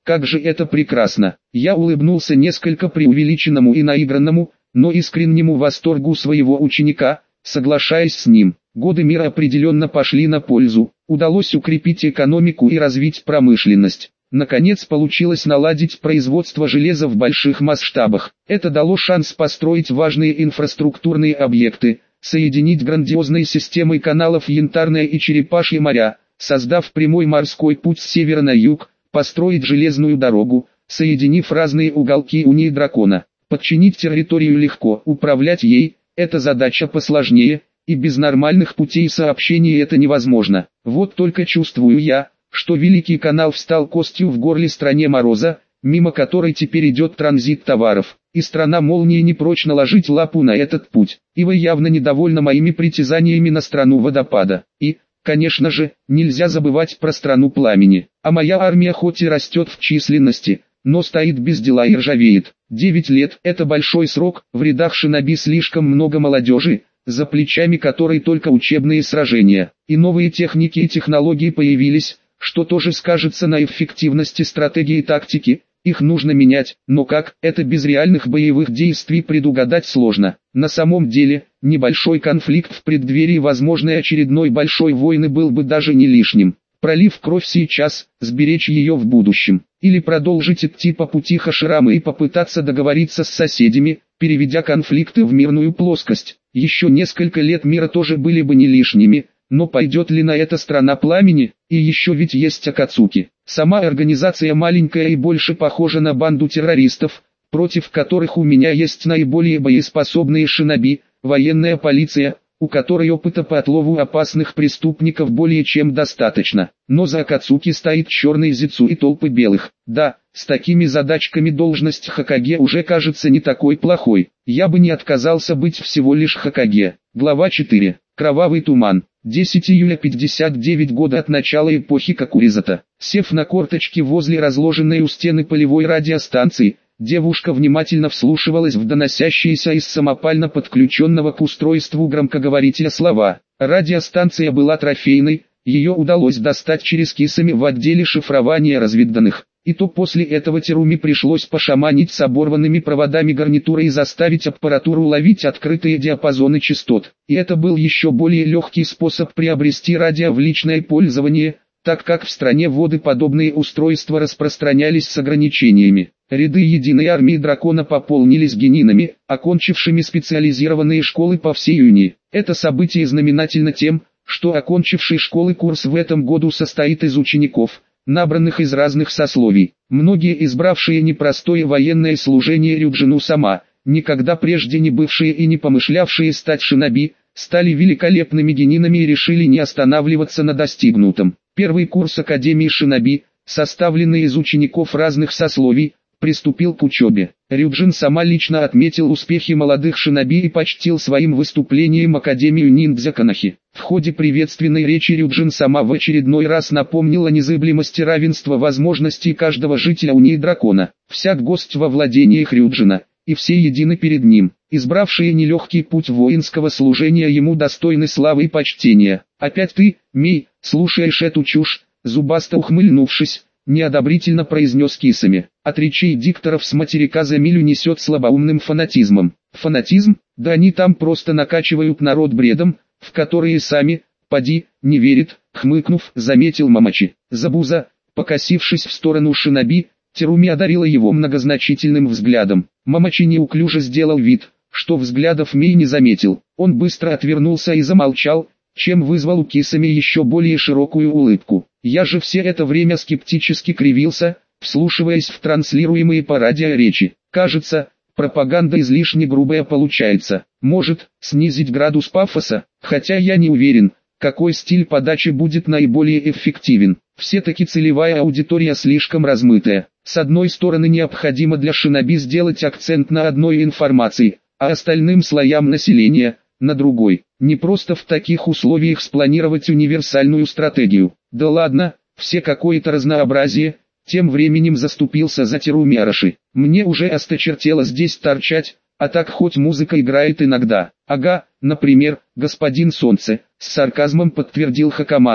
A: как же это прекрасно. Я улыбнулся несколько преувеличенному и наигранному, но искреннему восторгу своего ученика, соглашаясь с ним. Годы мира определенно пошли на пользу. Удалось укрепить экономику и развить промышленность. Наконец получилось наладить производство железа в больших масштабах. Это дало шанс построить важные инфраструктурные объекты, соединить грандиозной системой каналов Янтарное и Черепашье моря, создав прямой морской путь с севера на юг, построить железную дорогу, соединив разные уголки унии дракона. Подчинить территорию легко, управлять ей – это задача посложнее, и без нормальных путей сообщения это невозможно. Вот только чувствую я, что Великий канал встал костью в горле стране Мороза, мимо которой теперь идет транзит товаров, и страна Молнии не прочь наложить лапу на этот путь. И вы явно недовольны моими притязаниями на страну Водопада. И, конечно же, нельзя забывать про страну Пламени. А моя армия хоть и растет в численности, но стоит без дела и ржавеет. Девять лет – это большой срок, в рядах шиноби слишком много молодежи, за плечами которой только учебные сражения. И новые техники и технологии появились, что тоже скажется на эффективности стратегии и тактики. Их нужно менять, но как, это без реальных боевых действий предугадать сложно. На самом деле, небольшой конфликт в преддверии возможной очередной большой войны был бы даже не лишним. Пролив кровь сейчас, сберечь ее в будущем. Или продолжить идти по пути Хаширамы и попытаться договориться с соседями, переведя конфликты в мирную плоскость. Еще несколько лет мира тоже были бы не лишними, но пойдет ли на это страна Пламени? И еще ведь есть Акацуки. Сама организация маленькая и больше похожа на банду террористов, против которых у меня есть наиболее боеспособные шиноби, военная полиция, у которой опыта по отлову опасных преступников более чем достаточно. Но за Акацуки стоит черный Зицу и толпы белых. Да, с такими задачками должность Хокаге уже кажется не такой плохой. Я бы не отказался быть всего лишь Хокаге. Глава четыре. Кровавый туман. десятого июля пятьдесят девять года от начала эпохи Кокуризата. Сев на корточки возле разложенной у стены полевой радиостанции, девушка внимательно вслушивалась в доносящиеся из самопально подключенного к устройству громкоговорителя слова. Радиостанция была трофейной, ее удалось достать через Кисами в отделе шифрования разведданных. И то после этого Теруми пришлось пошаманить с оборванными проводами гарнитуры и заставить аппаратуру ловить открытые диапазоны частот. И это был еще более легкий способ приобрести радио в личное пользование, так как в стране воды подобные устройства распространялись с ограничениями. Ряды единой армии дракона пополнились генинами, окончившими специализированные школы по всей Юнии. Это событие знаменательно тем, что окончивший школы курс в этом году состоит из учеников, набранных из разных сословий. Многие избравшие непростое военное служение Рюджину сама, никогда прежде не бывшие и не помышлявшие стать шиноби, стали великолепными генинами и решили не останавливаться на достигнутом. Первый курс Академии шиноби, составленный из учеников разных сословий, приступил к учебе. Рюджин сама лично отметил успехи молодых шиноби и почтил своим выступлением Академию ниндзя Канахи. В ходе приветственной речи Рюджин сама в очередной раз напомнила о незыблемости равенства возможностей каждого жителя Унии Дракона. Всяк гость во владениях Рюджина, и все едины перед ним. Избравшие нелегкий путь воинского служения ему достойны славы и почтения. «Опять ты, Мей, слушаешь эту чушь?» Зубасто ухмыльнувшись, неодобрительно произнес Кисами. От речей дикторов с материка за милю несет слабоумным фанатизмом. Фанатизм? Да они там просто накачивают народ бредом, в который и сами, поди, не верит, хмыкнув, заметил Мамачи. Забуза, покосившись в сторону шиноби, Теруми одарила его многозначительным взглядом. Мамачи неуклюже сделал вид, что взглядов Мей не заметил. Он быстро отвернулся и замолчал, чем вызвал у Кисами еще более широкую улыбку. Я же все это время скептически кривился, вслушиваясь в транслируемые по радио речи. Кажется, пропаганда излишне грубая получается. Может, снизить градус пафоса, хотя я не уверен, какой стиль подачи будет наиболее эффективен. Все-таки целевая аудитория слишком размытая. С одной стороны необходимо для шиноби сделать акцент на одной информации, а остальным слоям населения – на другой. Не просто в таких условиях спланировать универсальную стратегию. Да ладно, все какое-то разнообразие. Тем временем заступился за Теруми Араши. Мне уже осточертело здесь торчать, а так хоть музыка играет иногда. Ага, например, господин Солнце, с сарказмом подтвердил Хакамадори.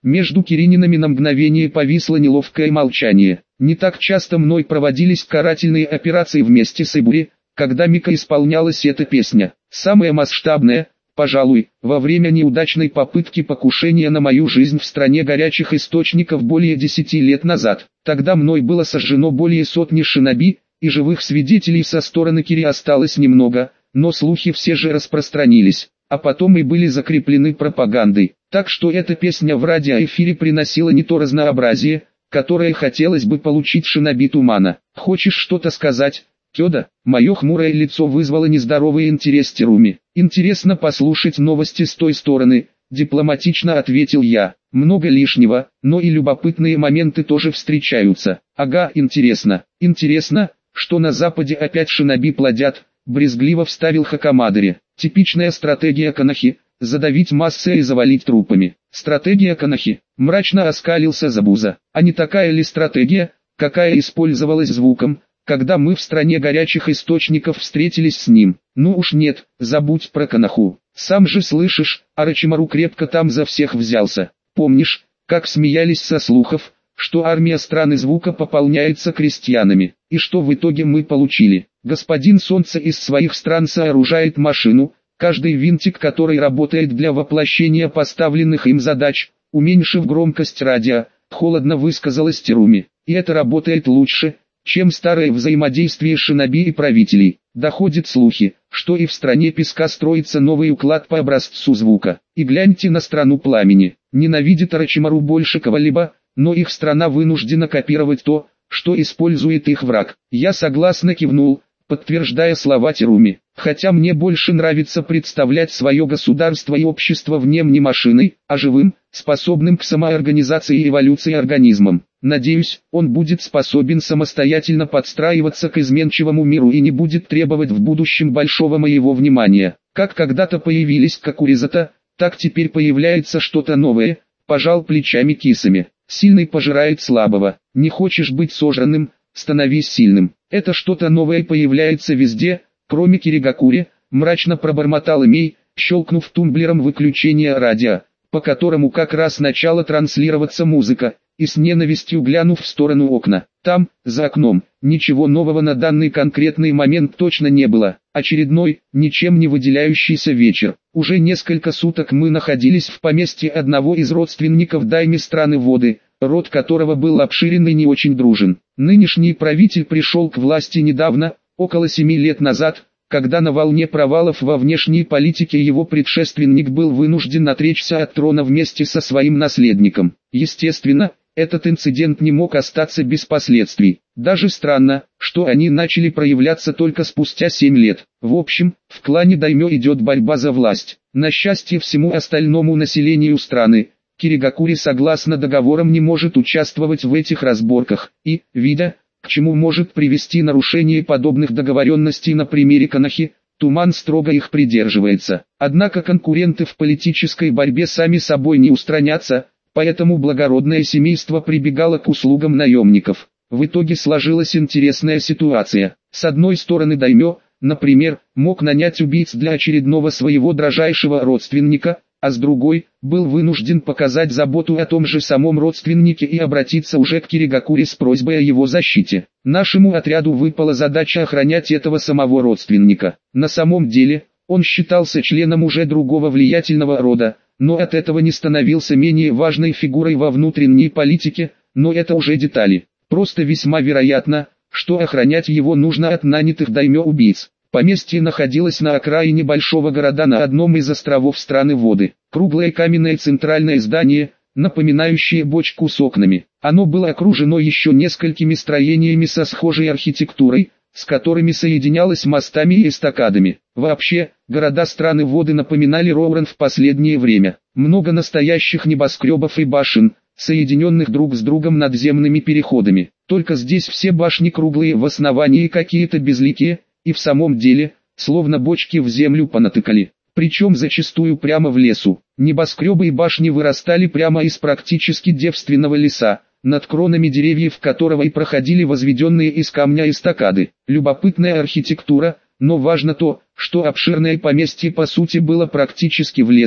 A: Между Кирининами на мгновение повисло неловкое молчание. Не так часто мной проводились карательные операции вместе с Ибури, когда Мика исполнялась эта песня. Самая масштабная, пожалуй, во время неудачной попытки покушения на мою жизнь в стране горячих источников более десяти лет назад. Тогда мной было сожжено более сотни шиноби, и живых свидетелей со стороны Кири осталось немного, но слухи все же распространились, а потом и были закреплены пропагандой. Так что эта песня в радиоэфире приносила не то разнообразие, которое хотелось бы получить шиноби Тумана. «Хочешь что-то сказать, Кёда?» Мое хмурое лицо вызвало нездоровый интерес Теруми. «Интересно послушать новости с той стороны», — дипломатично ответил я. «Много лишнего, но и любопытные моменты тоже встречаются». «Ага, интересно. Интересно, что на Западе опять шиноби плодят», — брезгливо вставил Хакамадери. «Типичная стратегия Канахи — задавить массы и завалить трупами». «Стратегия Канахи», — мрачно оскалился Забуза. «А не такая ли стратегия, какая использовалась звуком, когда мы в стране горячих источников встретились с ним?» «Ну уж нет, забудь про Канаху. Сам же слышишь, Орочимару крепко там за всех взялся. Помнишь, как смеялись со слухов, что армия страны звука пополняется крестьянами, и что в итоге мы получили? Господин Солнце из своих стран сооружает машину, каждый винтик которой работает для воплощения поставленных им задач, уменьшив громкость радио», — холодно высказалась Теруми. «И это работает лучше, чем старое взаимодействие шиноби и правителей. Доходят слухи, что и в стране песка строится новый уклад по образцу звука. И гляньте на страну пламени. Ненавидит Орочимару больше кого-либо, но их страна вынуждена копировать то, что использует их враг». Я согласно кивнул, подтверждая слова Теруми. «Хотя мне больше нравится представлять свое государство и общество в нем не машиной, а живым, способным к самоорганизации и эволюции организмом. Надеюсь, он будет способен самостоятельно подстраиваться к изменчивому миру и не будет требовать в будущем большого моего внимания. Как когда-то появились Какуризата, так теперь появляется что-то новое», — пожал плечами Кисами. «Сильный пожирает слабого. Не хочешь быть сожранным, становись сильным. Это что-то новое появляется везде, кроме Киригакури», — мрачно пробормотал Эмей, щелкнув тумблером выключения радио, по которому как раз начала транслироваться музыка, и с ненавистью глянув в сторону окна. Там, за окном, ничего нового на данный конкретный момент точно не было. Очередной, ничем не выделяющийся вечер. Уже несколько суток мы находились в поместье одного из родственников дайми страны Воды, род которого был обширен и не очень дружен. Нынешний правитель пришел к власти недавно, около семи лет назад, когда на волне провалов во внешней политике его предшественник был вынужден отречься от трона вместе со своим наследником. Естественно, этот инцидент не мог остаться без последствий. Даже странно, что они начали проявляться только спустя семь лет. В общем, в клане Даймё идет борьба за власть. На счастье всему остальному населению страны, Киригакури согласно договорам не может участвовать в этих разборках, и, видя, к чему может привести нарушение подобных договоренностей на примере Канахи, Туман строго их придерживается. Однако конкуренты в политической борьбе сами собой не устранятся, поэтому благородное семейство прибегало к услугам наемников. В итоге сложилась интересная ситуация. С одной стороны Даймё, например, мог нанять убийц для очередного своего дрожайшего родственника, а с другой, был вынужден показать заботу о том же самом родственнике и обратиться уже к Киригакури с просьбой о его защите. Нашему отряду выпала задача охранять этого самого родственника. На самом деле, он считался членом уже другого влиятельного рода, но от этого не становился менее важной фигурой во внутренней политике, но это уже детали. Просто весьма вероятно, что охранять его нужно от нанятых даймё-убийц. Поместье находилось на окраине большого города на одном из островов страны Воды. Круглое каменное центральное здание, напоминающее бочку с окнами. Оно было окружено еще несколькими строениями со схожей архитектурой, с которыми соединялось мостами и эстакадами. Вообще, города страны Воды напоминали Роурен в последнее время. Много настоящих небоскребов и башен, соединенных друг с другом надземными переходами. Только здесь все башни круглые в основании и какие-то безликие, и в самом деле, словно бочки в землю понатыкали. Причем зачастую прямо в лесу. Небоскребы и башни вырастали прямо из практически девственного леса, над кронами деревьев которого и проходили возведенные из камня эстакады. Любопытная архитектура, но важно то, что обширное поместье по сути было практически в лесу,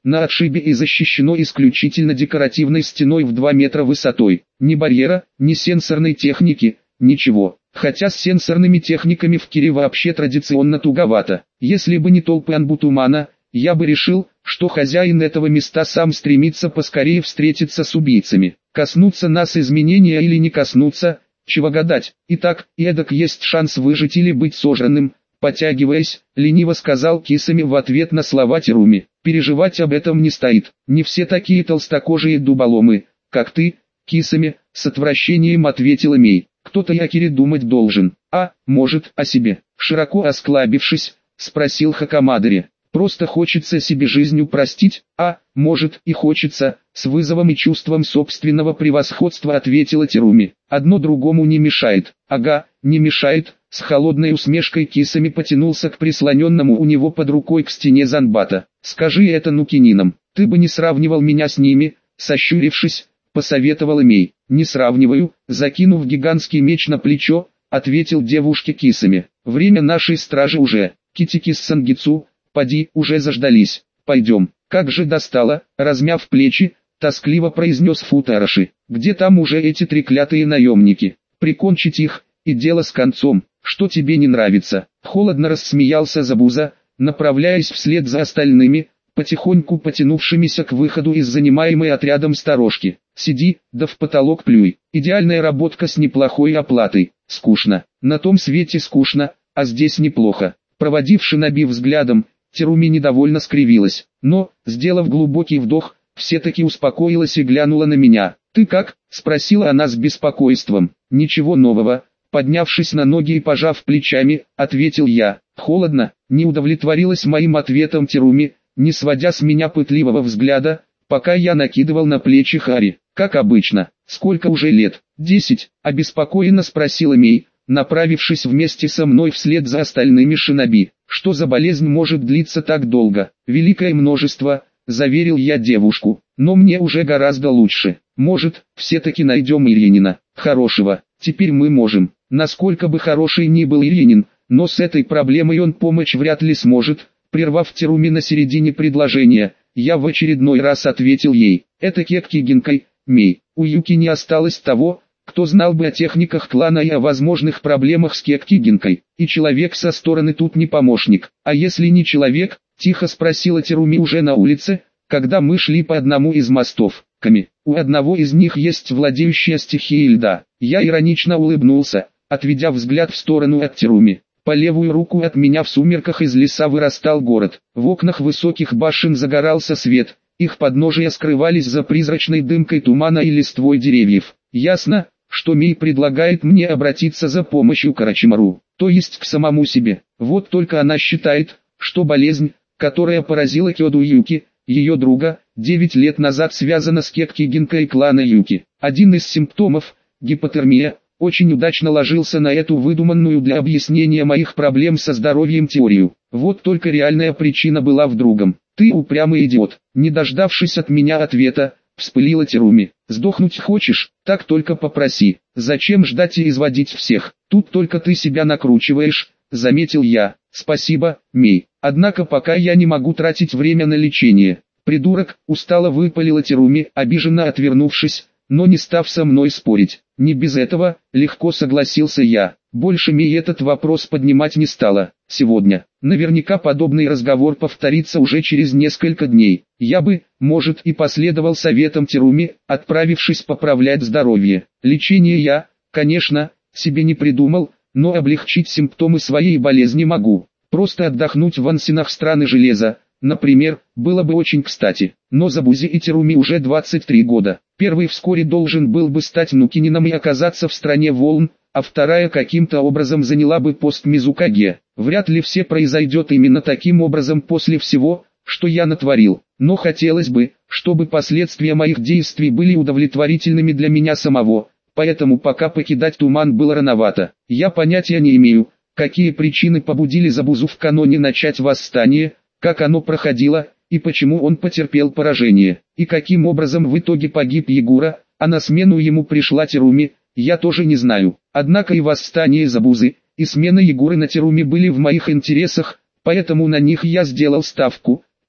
A: на отшибе и защищено исключительно декоративной стеной в два метра высотой. Ни барьера, ни сенсорной техники, ничего. Хотя с сенсорными техниками в Кире вообще традиционно туговато. Если бы не толпы Анбутумана, я бы решил, что хозяин этого места сам стремится поскорее встретиться с убийцами. Коснуться нас изменения или не коснуться, чего гадать. Итак, эдак есть шанс выжить или быть сожранным. Потягиваясь, лениво сказал Кисами в ответ на слова Теруми. Переживать об этом не стоит. Не все такие толстокожие дуболомы, как ты, Кисами, с отвращением ответила Мей. Кто-то о Кире думать должен. А, может, о себе. Широко осклабившись, спросил Хакамадери. Просто хочется себе жизнь упростить, а, может, и хочется, с вызовом и чувством собственного превосходства ответила Теруми. Одно другому не мешает. Ага, не мешает. С холодной усмешкой Кисами потянулся к прислоненному у него под рукой к стене Занбата. Скажи это нукининам. Ты бы не сравнивал меня с ними, сощурившись, посоветовала Мей. Не сравниваю, закинув гигантский меч на плечо, ответил девушке Кисами. Время нашей стражи уже. Китики с Сангицу, поди, уже заждались. Пойдем. Как же достало, размяв плечи, тоскливо произнес Футараши. Где там уже эти треклятые наемники? Прикончить их, и дело с концом. Что тебе не нравится? Холодно рассмеялся Забуза, направляясь вслед за остальными, потихоньку потянувшимися к выходу из занимаемой отрядом сторожки. Сиди, да в потолок плюй. Идеальная работка с неплохой оплатой. Скучно. На том свете скучно, а здесь неплохо. Проводив Шиноби взглядом, Теруми недовольно скривилась, но, сделав глубокий вдох, все-таки успокоилась и глянула на меня. «Ты как?» – спросила она с беспокойством. «Ничего нового». Поднявшись на ноги и пожав плечами, ответил я. «Холодно», не удовлетворилась моим ответом Теруми, не сводя с меня пытливого взгляда, пока я накидывал на плечи Хари. «Как обычно. Сколько уже лет?» «Десять», обеспокоенно спросила Мей, направившись вместе со мной вслед за остальными шиноби. «Что за болезнь может длиться так долго?» «Великое множество», заверил я девушку, «но мне уже гораздо лучше. Может, все-таки найдем Ильинина, хорошего. Теперь мы можем». Насколько бы хороший ни был Ильинин, но с этой проблемой он помочь вряд ли сможет. Прервав Теруми на середине предложения, я в очередной раз ответил ей. «Это Кекки Гинкай, Мей. У Юки не осталось того, кто знал бы о техниках клана и о возможных проблемах с Кекки Гинкай. И человек со стороны тут не помощник. А если не человек?» – тихо спросила Теруми уже на улице, когда мы шли по одному из мостов. Ками. У одного из них есть владеющая стихией льда. Я иронично улыбнулся, отведя взгляд в сторону от Теруми. По левую руку от меня в сумерках из леса вырастал город. В окнах высоких башен загорался свет, их подножия скрывались за призрачной дымкой тумана и листвой деревьев. Ясно, что Мей предлагает мне обратиться за помощью к Орочимару, то есть к самому себе. Вот только она считает, что болезнь, которая поразила Кёду Юки, ее друга, девять лет назад связана с Кекки Гинкай клана Юки. Один из симптомов, гипотермия, очень удачно ложился на эту выдуманную для объяснения моих проблем со здоровьем теорию. Вот только реальная причина была в другом. «Ты упрямый идиот», не дождавшись от меня ответа, вспылила Теруми. «Сдохнуть хочешь? Так только попроси. Зачем ждать и изводить всех? Тут только ты себя накручиваешь», заметил я. «Спасибо, Мей. Однако пока я не могу тратить время на лечение». «Придурок», устало выпалила Теруми, обиженно отвернувшись, но не став со мной спорить. «Не без этого», легко согласился я. Больше Мей этот вопрос поднимать не стала. Сегодня. Наверняка подобный разговор повторится уже через несколько дней. Я бы, может, и последовал советам Теруми, отправившись поправлять здоровье. Лечение я, конечно, себе не придумал, но облегчить симптомы своей болезни могу. Просто отдохнуть в ансинах страны железа, например, было бы очень кстати. Но Забузи и Теруми уже двадцать три года. Первый вскоре должен был бы стать Нукинином и оказаться в стране волн, а вторая каким-то образом заняла бы пост Мизукаге. Вряд ли все произойдет именно таким образом после всего, что я натворил. Но хотелось бы, чтобы последствия моих действий были удовлетворительными для меня самого, поэтому пока покидать туман было рановато. Я понятия не имею, какие причины побудили Забузу в каноне начать восстание, как оно проходило, и почему он потерпел поражение, и каким образом в итоге погиб Егура, а на смену ему пришла Теруми, я тоже не знаю. Однако и восстание Забузы, и смена Егуры на Теруми были в моих интересах, поэтому на них я сделал ставку,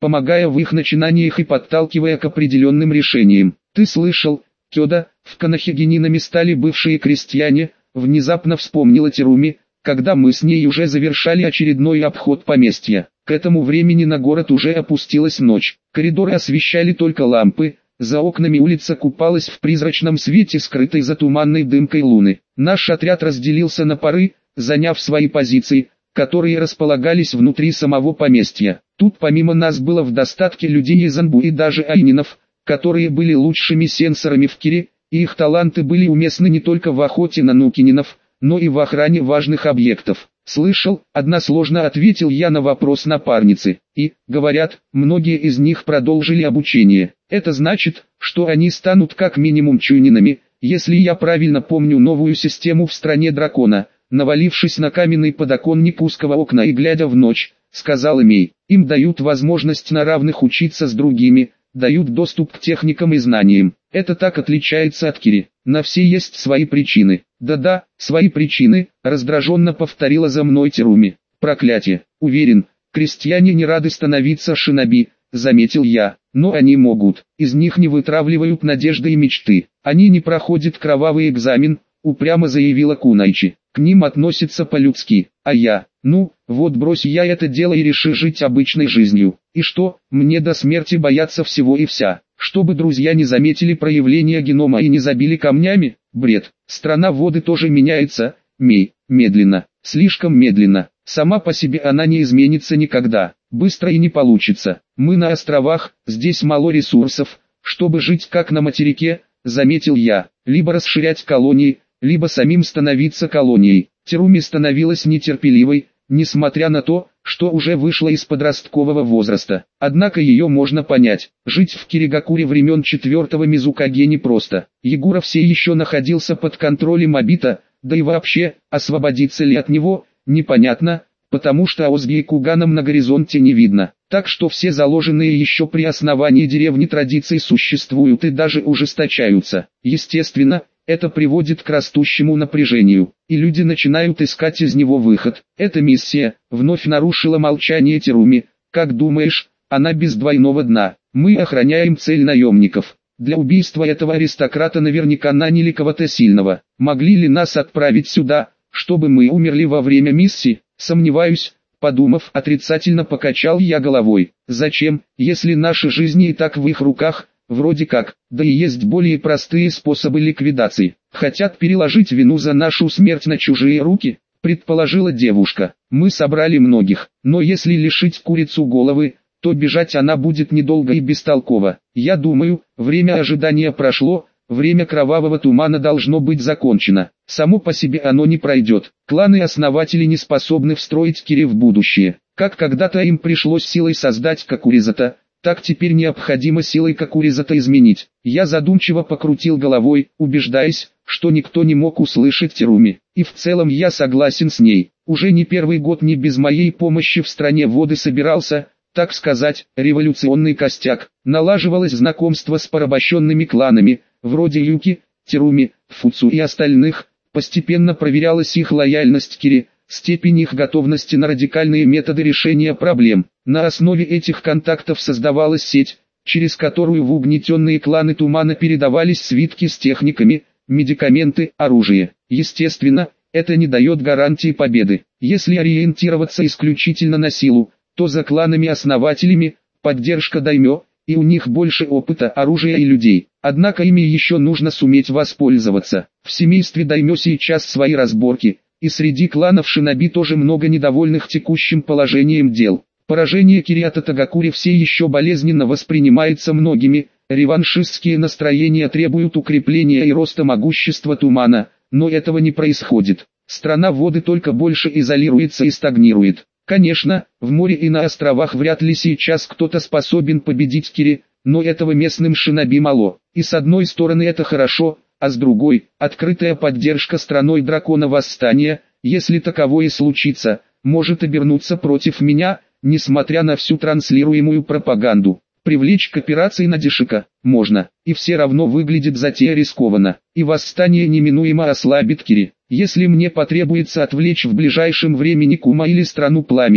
A: помогая в их начинаниях и подталкивая к определенным решениям. Ты слышал, Кёда, в Канахигининами стали бывшие крестьяне, внезапно вспомнила Теруми, когда мы с ней уже завершали очередной обход поместья. К этому времени на город уже опустилась ночь, коридоры освещали только лампы, за окнами улица купалась в призрачном свете, скрытой за туманной дымкой луны. Наш отряд разделился на пары, заняв свои позиции, которые располагались внутри самого поместья. Тут помимо нас было в достатке людей из Анбу и даже айнинов, которые были лучшими сенсорами в Кире, и их таланты были уместны не только в охоте на нукининов, но и в охране важных объектов. «Слышал», — односложно ответил я на вопрос напарницы, и, говорят, многие из них продолжили обучение. Это значит, что они станут как минимум чунинами, если я правильно помню новую систему в стране дракона. Навалившись на каменный подоконник узкого окна и глядя в ночь, сказал Эмей, им дают возможность на равных учиться с другими, дают доступ к техникам и знаниям. Это так отличается от Кири. На все есть свои причины. Да-да, свои причины, раздраженно повторила за мной Теруми. Проклятие. Уверен, крестьяне не рады становиться шиноби, заметил я. Но они могут. Из них не вытравливают надежды и мечты. Они не проходят кровавый экзамен, упрямо заявила Кунайчи. К ним относятся по-людски. А я, ну, вот брось я это дело и реши жить обычной жизнью. И что, мне до смерти бояться всего и вся. Чтобы друзья не заметили проявления генома и не забили камнями? Бред. Страна воды тоже меняется, Мей, медленно, слишком медленно. Сама по себе она не изменится никогда. Быстро и не получится. Мы на островах, здесь мало ресурсов, чтобы жить как на материке, заметил я. Либо расширять колонии, либо самим становиться колонией. Теруми становилась нетерпеливой, несмотря на то, что уже вышла из подросткового возраста. Однако ее можно понять. Жить в Киригакуре времен четвертого Мизукаге непросто. Ягура все еще находился под контролем Обита, да и вообще, освободиться ли от него, непонятно, потому что Озги и Куганом на горизонте не видно. Так что все заложенные еще при основании деревни традиции существуют и даже ужесточаются. Естественно, это приводит к растущему напряжению, и люди начинают искать из него выход. Эта миссия, вновь нарушила молчание Теруми. Как думаешь, она без двойного дна? Мы охраняем цель наемников. Для убийства этого аристократа наверняка наняли кого-то сильного. Могли ли нас отправить сюда, чтобы мы умерли во время миссии? Сомневаюсь. Подумав, отрицательно покачал я головой. Зачем, если наши жизни и так в их руках? Вроде как, да и есть более простые способы ликвидации. Хотят переложить вину за нашу смерть на чужие руки, предположила девушка. Мы собрали многих, но если лишить курицу головы, то бежать она будет недолго и бестолково. Я думаю, время ожидания прошло, время кровавого тумана должно быть закончено. Само по себе оно не пройдет. Кланы-основатели не способны встроить Кири в будущее. Как когда-то им пришлось силой создать Какуризата, так теперь необходимо силой Какуризата изменить. Я задумчиво покрутил головой, убеждаясь, что никто не мог услышать Теруми. И в целом я согласен с ней. Уже не первый год не без моей помощи в стране воды собирался, так сказать, революционный костяк. Налаживалось знакомство с порабощенными кланами, вроде Юки, Теруми, Фуцу и остальных. Постепенно проверялась их лояльность Кири, степень их готовности на радикальные методы решения проблем. На основе этих контактов создавалась сеть, через которую в угнетенные кланы тумана передавались свитки с техниками, медикаменты, оружие. Естественно, это не дает гарантии победы. Если ориентироваться исключительно на силу, то за кланами-основателями, поддержка даймё, и у них больше опыта, оружия и людей. Однако ими еще нужно суметь воспользоваться. В семействе даймё сейчас свои разборки, и среди кланов шиноби тоже много недовольных текущим положением дел. Поражение Кириата Тагакури все еще болезненно воспринимается многими, реваншистские настроения требуют укрепления и роста могущества тумана, но этого не происходит. Страна воды только больше изолируется и стагнирует. Конечно, в море и на островах вряд ли сейчас кто-то способен победить Кири, но этого местным шиноби мало. И с одной стороны это хорошо, а с другой, открытая поддержка страной дракона восстания, если таковое случится, может обернуться против меня, несмотря на всю транслируемую пропаганду. Привлечь к операции Надишика можно, и все равно выглядит затея рискованно, и восстание неминуемо ослабит Кири. Если мне потребуется отвлечь в ближайшем времени Кума или Страну Пламени,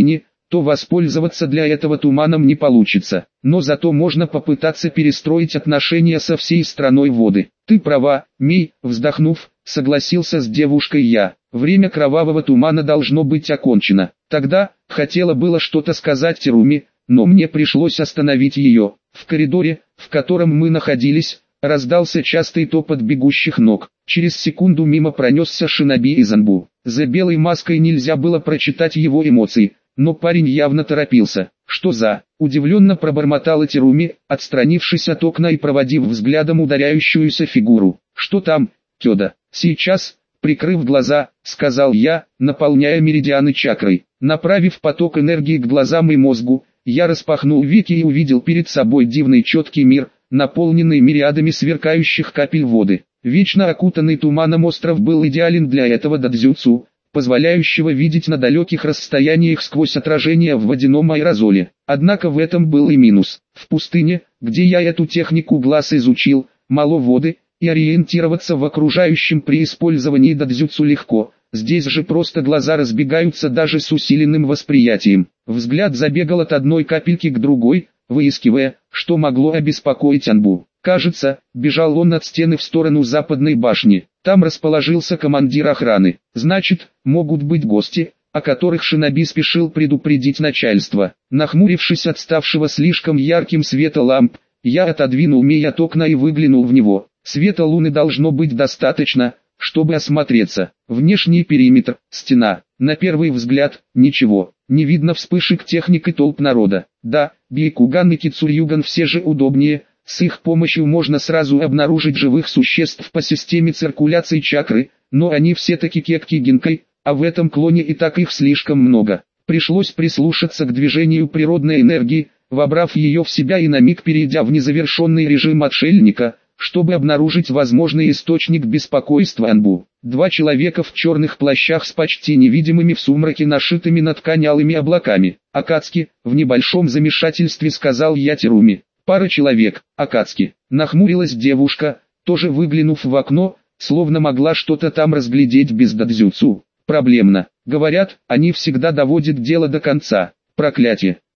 A: то воспользоваться для этого туманом не получится. Но зато можно попытаться перестроить отношения со всей страной воды. Ты права, Мей, вздохнув, согласился с девушкой я. Время кровавого тумана должно быть окончено. Тогда, хотела было что-то сказать Теруми, но мне пришлось остановить ее. В коридоре, в котором мы находились, раздался частый топот бегущих ног. Через секунду мимо пронесся шиноби из Анбу. За белой маской нельзя было прочитать его эмоции, но парень явно торопился. «Что за?» – удивленно пробормотала Теруми, отстранившись от окна и проводив взглядом ударяющуюся фигуру. «Что там, Кёда?» «Сейчас», прикрыв глаза, сказал я, наполняя меридианы чакрой. Направив поток энергии к глазам и мозгу, я распахнул веки и увидел перед собой дивный четкий мир, наполненный мириадами сверкающих капель воды. Вечно окутанный туманом остров был идеален для этого дадзюцу, позволяющего видеть на далеких расстояниях сквозь отражение в водяном аэрозоле. Однако в этом был и минус. В пустыне, где я эту технику глаз изучил, мало воды, и ориентироваться в окружающем при использовании дадзюцу легко. Здесь же просто глаза разбегаются даже с усиленным восприятием. Взгляд забегал от одной капельки к другой, выискивая, что могло обеспокоить Анбу. Кажется, бежал он от стены в сторону западной башни. Там расположился командир охраны. Значит, могут быть гости, о которых шиноби спешил предупредить начальство. Нахмурившись от ставшего слишком ярким света ламп, я отодвинул Мей от окна и выглянул в него. Света луны должно быть достаточно, чтобы осмотреться. Внешний периметр, стена. На первый взгляд, ничего. Не видно вспышек техник и толп народа. Да, Бейкуган и Кицурьюган все же удобнее. С их помощью можно сразу обнаружить живых существ по системе циркуляции чакры, но они все-таки кекки гинкой, а в этом клоне и так их слишком много. Пришлось прислушаться к движению природной энергии, вобрав ее в себя и на миг перейдя в незавершенный режим отшельника, чтобы обнаружить возможный источник беспокойства Анбу. Два человека в черных плащах с почти невидимыми в сумраке нашитыми на ткань алыми облаками. «Акацки», в небольшом замешательстве сказал я Теруми. «Пара человек, Акацки». Нахмурилась девушка, тоже выглянув в окно, словно могла что-то там разглядеть без дадзюцу. Проблемно. Говорят, они всегда доводят дело до конца. Проклятие.